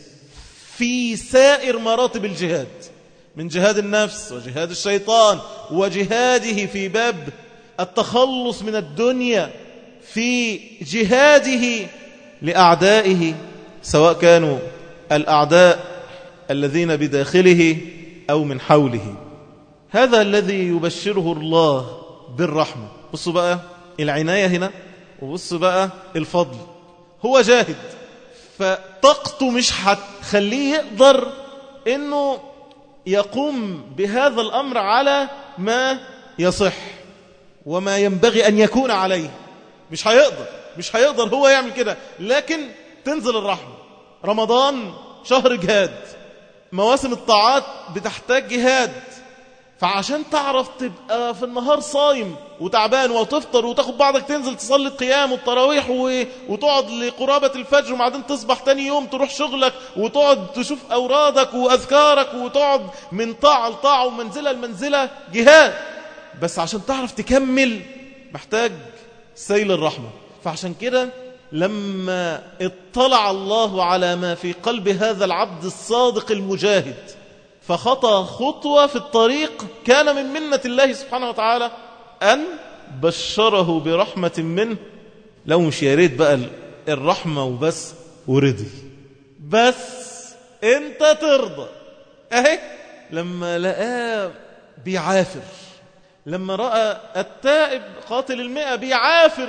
في سائر مراتب الجهاد، من جهاد النفس وجهاد الشيطان وجهاده في باب التخلص من الدنيا، في جهاده لأعدائه، سواء كانوا الأعداء الذين بداخله أو من حوله. هذا الذي يبشره الله بالرحمة. بصوا بقى العناية هنا، وبصوا بقى الفضل. هو جاهد، فطاقته مش هتخليه يقدر انه يقوم بهذا الأمر على ما يصح وما ينبغي أن يكون عليه. مش هيقدر مش هيقدر هو يعمل كده، لكن تنزل الرحمة رمضان شهر جهاد، مواسم الطاعات بتحتاج جهاد، فعشان تعرف تبقى في النهار صايم وتعبان وتفطر وتاخد بعضك تنزل تصلي القيام والتراويح وتقعد لقرابة الفجر وبعدين تصبح تاني يوم تروح شغلك وتقعد تشوف أورادك وأذكارك وتقعد من طاعة لطاعة ومنزلة لمنزلة، جهاد. بس عشان تعرف تكمل محتاج سيل الرحمة. فعشان كده لما اطلع الله على ما في قلب هذا العبد الصادق المجاهد فخطى خطوة في الطريق، كان من منة الله سبحانه وتعالى أن بشره برحمة منه. لو مش ياريت بقى الرحمة وبس ورضي، بس انت ترضى. اهي لما لقاه بيعافر، لما رأى التائب قاتل المئة بيعافر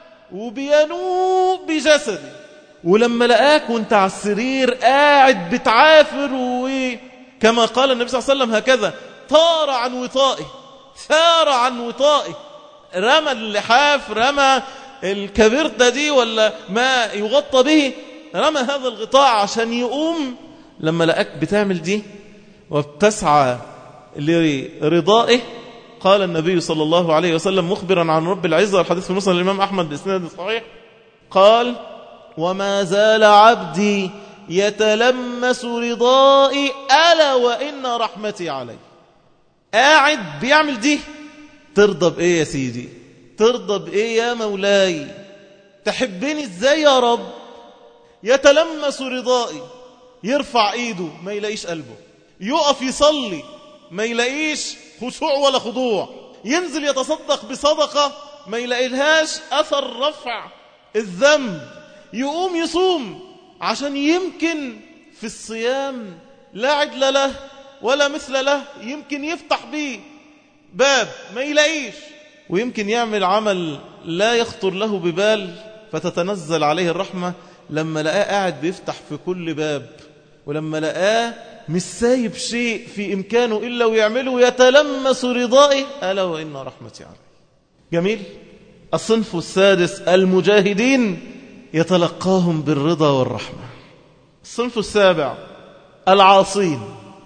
وبينوب بجسده، ولما لقاك وانت على السرير قاعد بتعافر وكما قال النبي صلى الله عليه وسلم هكذا طار عن وطائه، ثار عن وطائه، رمى اللحاف، رمى الكبرتة دي ولا ما يغطى به، رمى هذا الغطاء عشان يقوم. لما لقاك بتعمل دي وبتسعى لرضائه، قال النبي صلى الله عليه وسلم مخبرا عن رب العزة، والحديث في مسند الإمام أحمد بإسناد صحيح، قال: وما زال عبدي يتلمس رضائي ألا وإن رحمتي عليه. قاعد بيعمل دي، ترضى بإيه يا سيدي؟ ترضى بإيه يا مولاي؟ تحبني إزاي يا رب؟ يتلمس رضائي، يرفع إيده ما يلاقيش قلبه، يقف يصلي ما يلاقيش خشوع ولا خضوع، ينزل يتصدق بصدقة ما يلاقيلهاش أثر رفع الذنب، يقوم يصوم عشان يمكن في الصيام لا عدل له ولا مثل له، يمكن يفتح بيه باب ما يلاقيش، ويمكن يعمل عمل لا يخطر له ببال فتتنزل عليه الرحمة لما لقاه قاعد بيفتح في كل باب، ولما لقاه مش سايب شيء في إمكانه إلا ويعمله، يتلمس رضائه ألا وإن رحمتي عليه. جميل. الصنف السادس المجاهدين يتلقاهم بالرضا والرحمة. الصنف السابع العاصين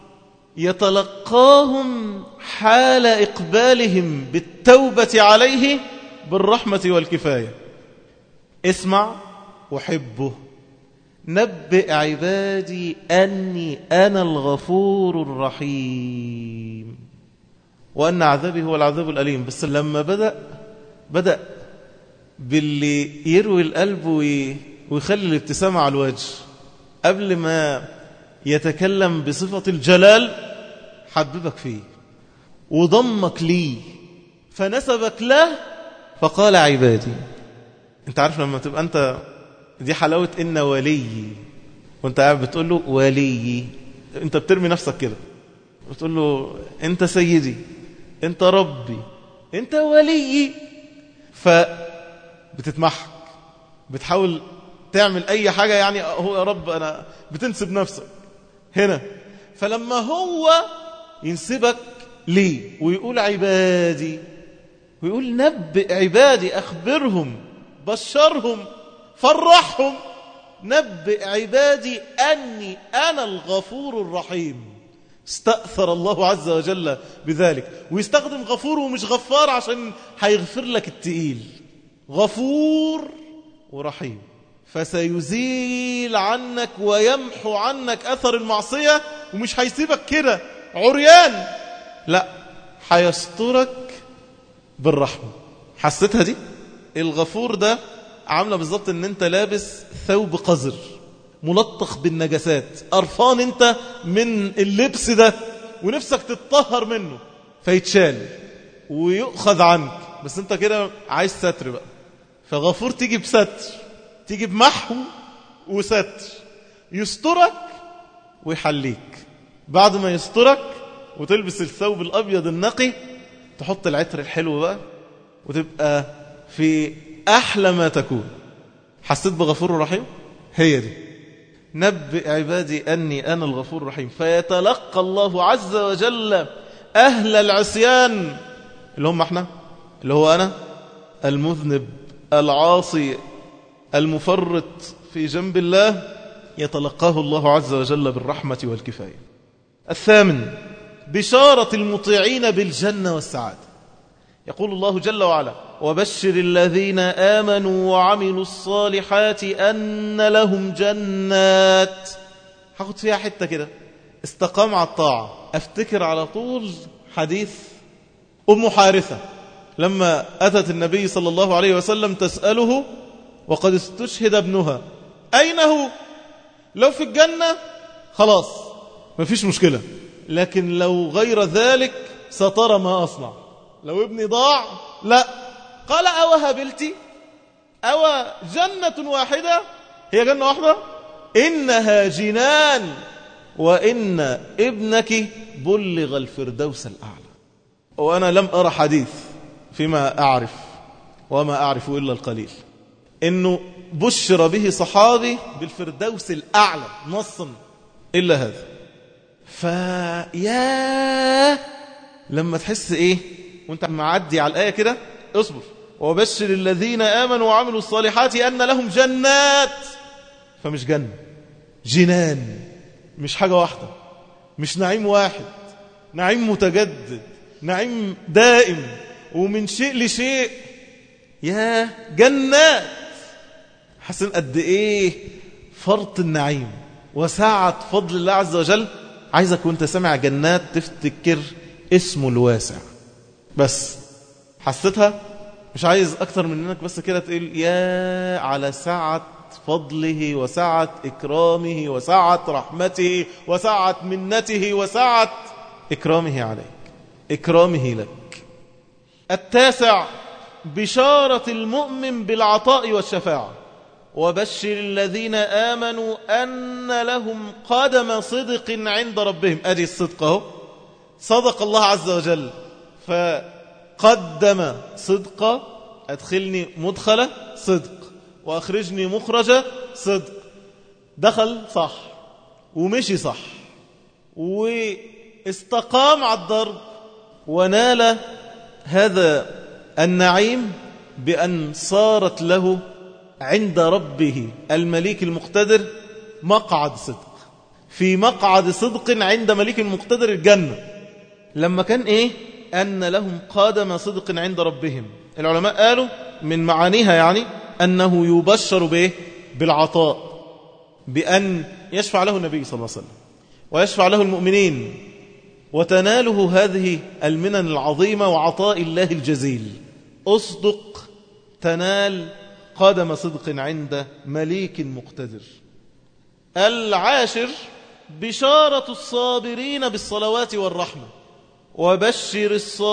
يتلقاهم حال إقبالهم بالتوبة عليه بالرحمة والكفاية. اسمع وحبه. نبئ عبادي أني أنا الغفور الرحيم وأن عذابي هو العذاب الأليم. بس لما بدأ بدأ باللي يروي القلب ويخلي الابتسامة على الوجه، قبل ما يتكلم بصفة الجلال حببك فيه وضمك ليه فنسبك له فقال عبادي. انت عارف لما تبقى انت دي حلاوة إن ولي، وانت قاعد بتقول له ولي، انت بترمي نفسك كده بتقول له انت سيدي، انت ربي، انت ولي، فبتتمحك، بتحاول تعمل اي حاجة يعني هو يا رب انا بتنسب نفسك هنا. فلما هو ينسبك ليه ويقول عبادي ويقول نبئ عبادي، اخبرهم، بشرهم، فرحهم، نبئ عبادي أني أنا الغفور الرحيم. استأثر الله عز وجل بذلك، ويستخدم غفور ومش غفار عشان هيغفر لك التقيل. غفور ورحيم، فسيزيل عنك ويمحو عنك أثر المعصية، ومش هيسيبك كده عريان، لا، هيسترك بالرحمة. حسيتها دي؟ الغفور ده عامله بالظبط ان انت لابس ثوب قذر ملطخ بالنجاسات، قرفان انت من اللبس ده ونفسك تتطهر منه، فيتشال ويؤخذ عنك، بس انت كده عايز ستر بقى. فغفور تيجي بستر، تيجي بمحو وستر، يسترك ويحليك. بعد ما يسترك وتلبس الثوب الابيض النقي، تحط العطر الحلو بقى وتبقى في أحلى ما تكون. حسيت بغفور رحيم؟ هي دي نبئ عبادي أني أنا الغفور الرحيم. فيتلقى الله عز وجل أهل العصيان اللي هم احنا، اللي هو أنا المذنب العاصي المفرط في جنب الله، يتلقاه الله عز وجل بالرحمة والكفاية. الثامن بشارة المطيعين بالجنة والسعادة. يقول الله جل وعلا: وبشر الذين آمنوا وعملوا الصالحات أن لهم جنات. هاخد فيها حتة كده، استقام على الطاعة. افتكر على طول حديث أم حارثة لما أتت النبي صلى الله عليه وسلم تسأله وقد استشهد ابنها: أين هو؟ لو في الجنة خلاص مفيش مشكلة، لكن لو غير ذلك سترى ما أصنع. لو ابني ضاع لا. قال: أو هبلتي؟ أو جنة واحدة؟ هي جنة واحدة؟ إنها جنان، وإن ابنك بلغ الفردوس الأعلى. وأنا لم أرى حديث فيما أعرف وما أعرف إلا القليل إنه بشر به صحابي بالفردوس الأعلى نصا إلا هذا. فيا لما تحس إيه وانت معدي على الآية كده، اصبر: وبشر الذين آمنوا وعملوا الصالحات أن لهم جنات. فمش جنة، جنان، مش حاجة واحدة، مش نعيم واحد، نعيم متجدد، نعيم دائم ومن شيء لشيء. يا جنات. حسن قد ايه فرط النعيم وسعة فضل الله عز وجل. عايزك وانت سمع جنات تفتكر اسمه الواسع بس. حسيتها؟ مش عايز اكتر من انك بس كده تقول يا على سعة فضله وسعة إكرامه وسعة رحمته وسعة منته وسعة إكرامه عليك، إكرامه لك. التاسع بشارة المؤمن بالعطاء والشفاعة. وبشر الذين آمنوا أن لهم قدم صدق عند ربهم. أدي الصدق اهو، صدق الله عز وجل فقدم صدق. أدخلني مدخلة صدق وأخرجني مخرجة صدق. دخل صح ومشي صح واستقام على الضرب ونال هذا النعيم بأن صارت له عند ربه المليك المقتدر مقعد صدق. في مقعد صدق عند مليك المقتدر الجنة. لما كان إيه؟ أن لهم قدم صدق عند ربهم. العلماء قالوا من معانيها يعني أنه يبشر به بالعطاء، بأن يشفع له النبي صلى الله عليه وسلم ويشفع له المؤمنين وتناله هذه المنن العظيمة وعطاء الله الجزيل. أصدق تنال قدم صدق عند مليك مقتدر. العاشر بشارة الصابرين بالصلوات والرحمة. وبشر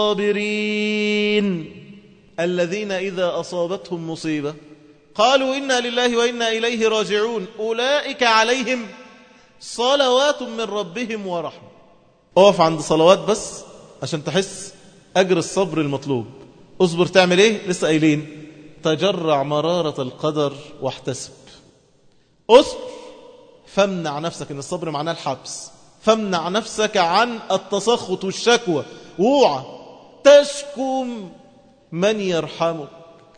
الصابرين الذين إذا أصابتهم مصيبة قالوا إنا لله وإنا إليه راجعون أولئك عليهم صلوات من ربهم ورحمة. أقف عند صلوات بس عشان تحس أجر الصبر المطلوب. أصبر تعمل إيه؟ لسه قايلين تجرع مرارة القدر واحتسب. أصبر فامنع نفسك، إن الصبر معناه الحبس. فامنع نفسك عن التسخط والشكوى. اوعى تشكو من يرحمك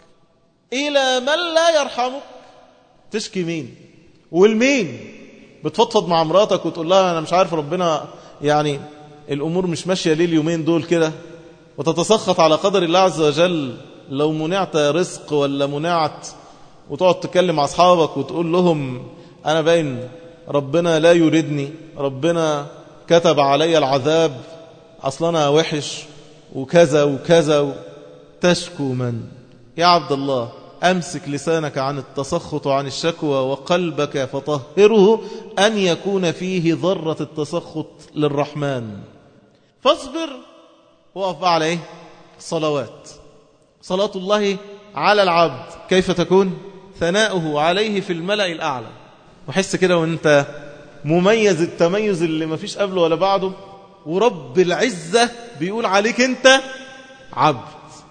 إلى من لا يرحمك. تشكي مين والمين؟ بتفضفض مع مراتك وتقول لها أنا مش عارف ربنا يعني الأمور مش ماشية ليه اليومين دول كده، وتتسخط على قدر الله عز وجل لو منعت رزق ولا منعت، وتقعد تكلم مع أصحابك وتقول لهم أنا باين ربنا لا يريدني، ربنا كتب علي العذاب، أصلنا وحش وكذا وكذا. تشكو من؟ يا عبد الله أمسك لسانك عن التسخط وعن الشكوى، وقلبك فطهره أن يكون فيه ذرة التسخط للرحمن. فاصبر وقف على إيه؟ صلوات. صلاة الله على العبد كيف تكون؟ ثناؤه عليه في الملأ الأعلى. وحس كده وانت مميز التميز اللي ما فيش قبله ولا بعده، ورب العزة بيقول عليك انت عبد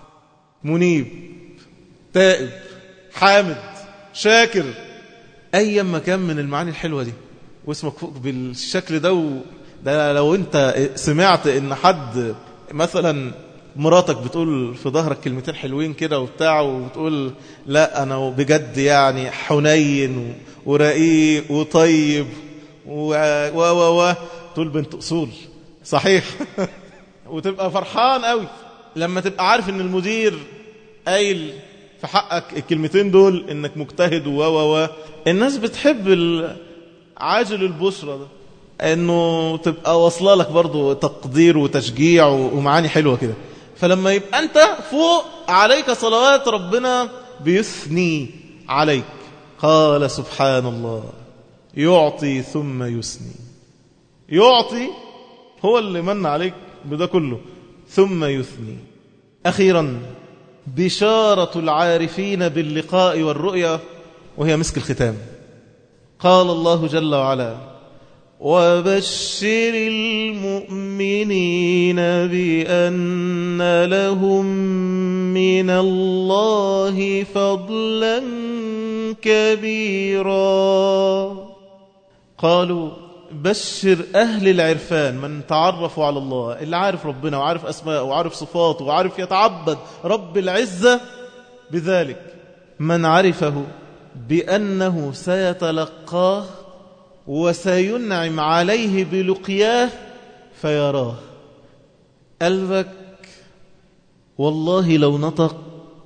منيب تائب حامد شاكر. أي مكان من المعاني الحلوة دي واسمك فوق بالشكل ده. ده لو انت سمعت ان حد مثلا مراتك بتقول في ظهرك كلمتين حلوين كده وبتاع، وبتقول لا أنا بجد يعني حنين ورقيق وطيب و و و و تقول بنت أصول صحيح. وتبقى فرحان قوي لما تبقى عارف ان المدير قايل في حقك الكلمتين دول انك مجتهد و و و الناس بتحب عاجل البشرة ده، انه تبقى واصله لك برضو تقدير وتشجيع ومعاني حلوة كده. فلما يبقى انت فوق عليك صلوات ربنا بيثني عليك. قال سبحان الله يعطي ثم يثني. يعطي هو اللي من عليك بده كله ثم يثني. أخيرا بشارة العارفين باللقاء والرؤية وهي مسك الختام. قال الله جل وعلا وبشر المؤمنين بأن لهم من الله فضلا كبيرا. قالوا بشر أهل العرفان من تعرفوا على الله، اللي عارف ربنا وعارف أسماءه وعارف صفاته وعارف يتعبد رب العزة بذلك، من عرفه بأنه سيتلقاه وسينعم عليه بلقياه فيراه. قلبك والله لو نطق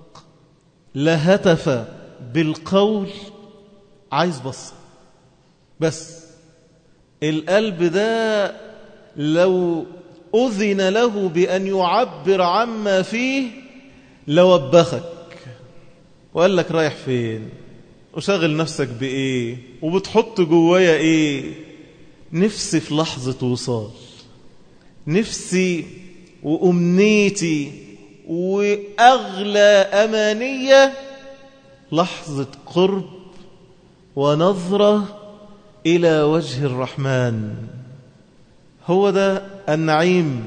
لهتف بالقول عايز بص، بس القلب ده لو أذن له بأن يعبر عما فيه لوبخك وقال لك رايح فين وشغل نفسك بإيه وبتحط جوايا إيه. نفسي في لحظة وصال، نفسي وأمنيتي وأغلى أمانية لحظة قرب ونظرة إلى وجه الرحمن. هو ده النعيم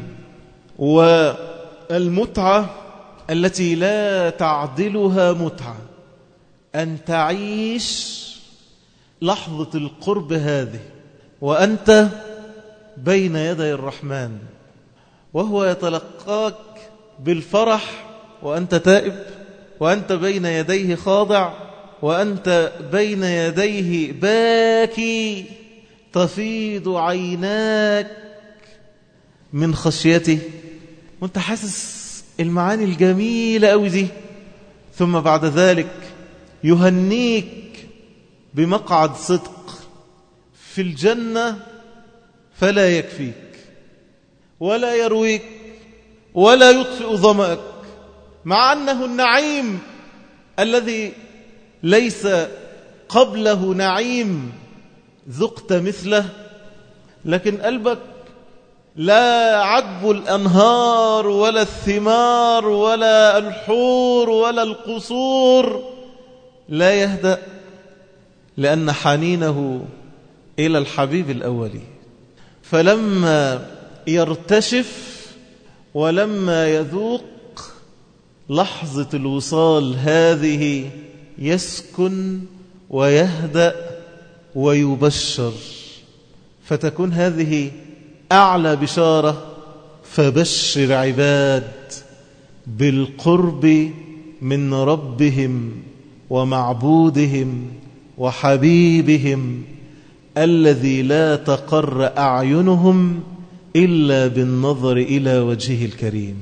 والمتعة التي لا تعدلها متعة، أن تعيش لحظة القرب هذه وأنت بين يدي الرحمن وهو يتلقاك بالفرح وأنت تائب، وأنت بين يديه خاضع، وأنت بين يديه باكي تفيض عيناك من خشيته وأنت حاسس المعاني الجميلة أوي دي. ثم بعد ذلك يهنيك بمقعد صدق في الجنة فلا يكفيك ولا يرويك ولا يطفئ ظمأك، مع أنه النعيم الذي ليس قبله نعيم ذقت مثله، لكن قلبك لا عذب الأنهار ولا الثمار ولا الحور ولا القصور لا يهدأ، لأن حنينه إلى الحبيب الأولي. فلما يرتشف ولما يذوق لحظة الوصال هذه يسكن ويهدأ ويبشر، فتكون هذه أعلى بشارة. فبشر عباد بالقرب من ربهم ومعبودهم وحبيبهم الذي لا تقر أعينهم إلا بالنظر إلى وجهه الكريم.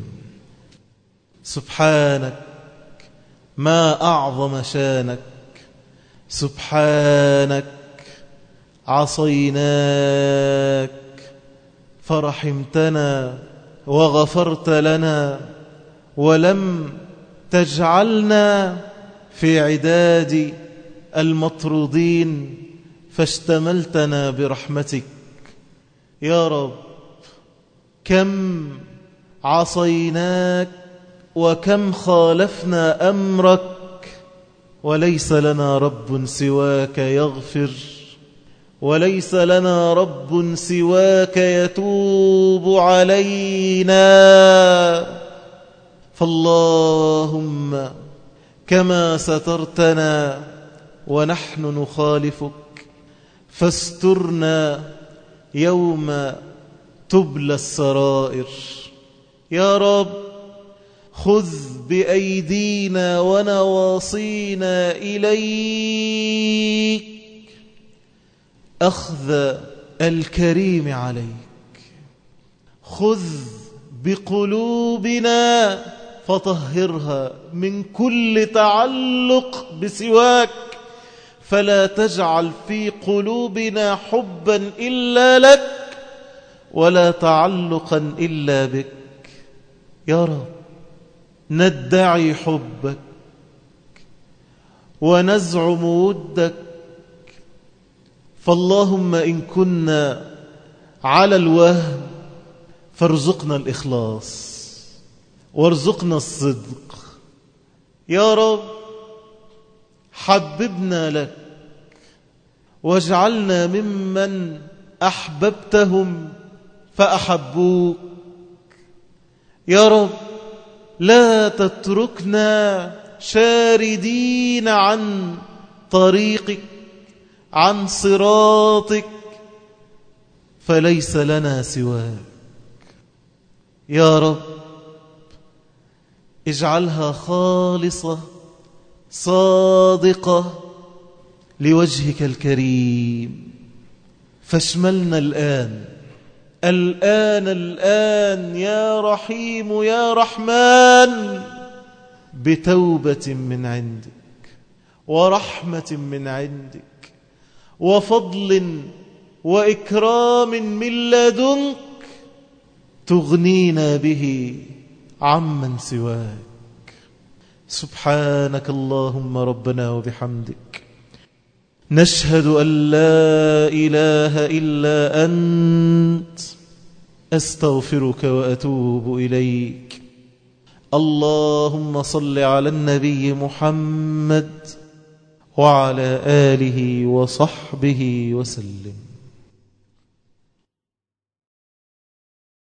سبحانك ما أعظم شانك، سبحانك عصيناك فرحمتنا وغفرت لنا ولم تجعلنا في عداد المطرودين فاشتملتنا برحمتك. يا رب كم عصيناك وكم خالفنا أمرك وليس لنا رب سواك يغفر، وليس لنا رب سواك يتوب علينا. فاللهم كما سترتنا ونحن نخالفك فاسترنا يوم تبلى السرائر. يا رب خذ بأيدينا ونواصينا إليك أخذ الكريم عليك. خذ بقلوبنا فطهرها من كل تعلق بسواك، فلا تجعل في قلوبنا حبا إلا لك ولا تعلقا إلا بك. يا رب ندعي حبك ونزعم ودك، فاللهم إن كنا على الوهم فارزقنا الإخلاص وارزقنا الصدق. يا رب حببنا لك واجعلنا ممن أحببتهم فأحبوك. يا رب لا تتركنا شاردين عن طريقك، عن صراطك، فليس لنا سواك. يا رب اجعلها خالصة صادقة لوجهك الكريم، فاشملنا الآن الآن الآن يا رحيم يا رحمن بتوبة من عندك ورحمة من عندك وفضل وإكرام من لدنك تغنينا به عمن سواك. سبحانك اللهم ربنا وبحمدك، نشهد أن لا إله إلا أنت، أستغفرك وأتوب إليك. اللهم صل على النبي محمد وعلى آله وصحبه وسلم.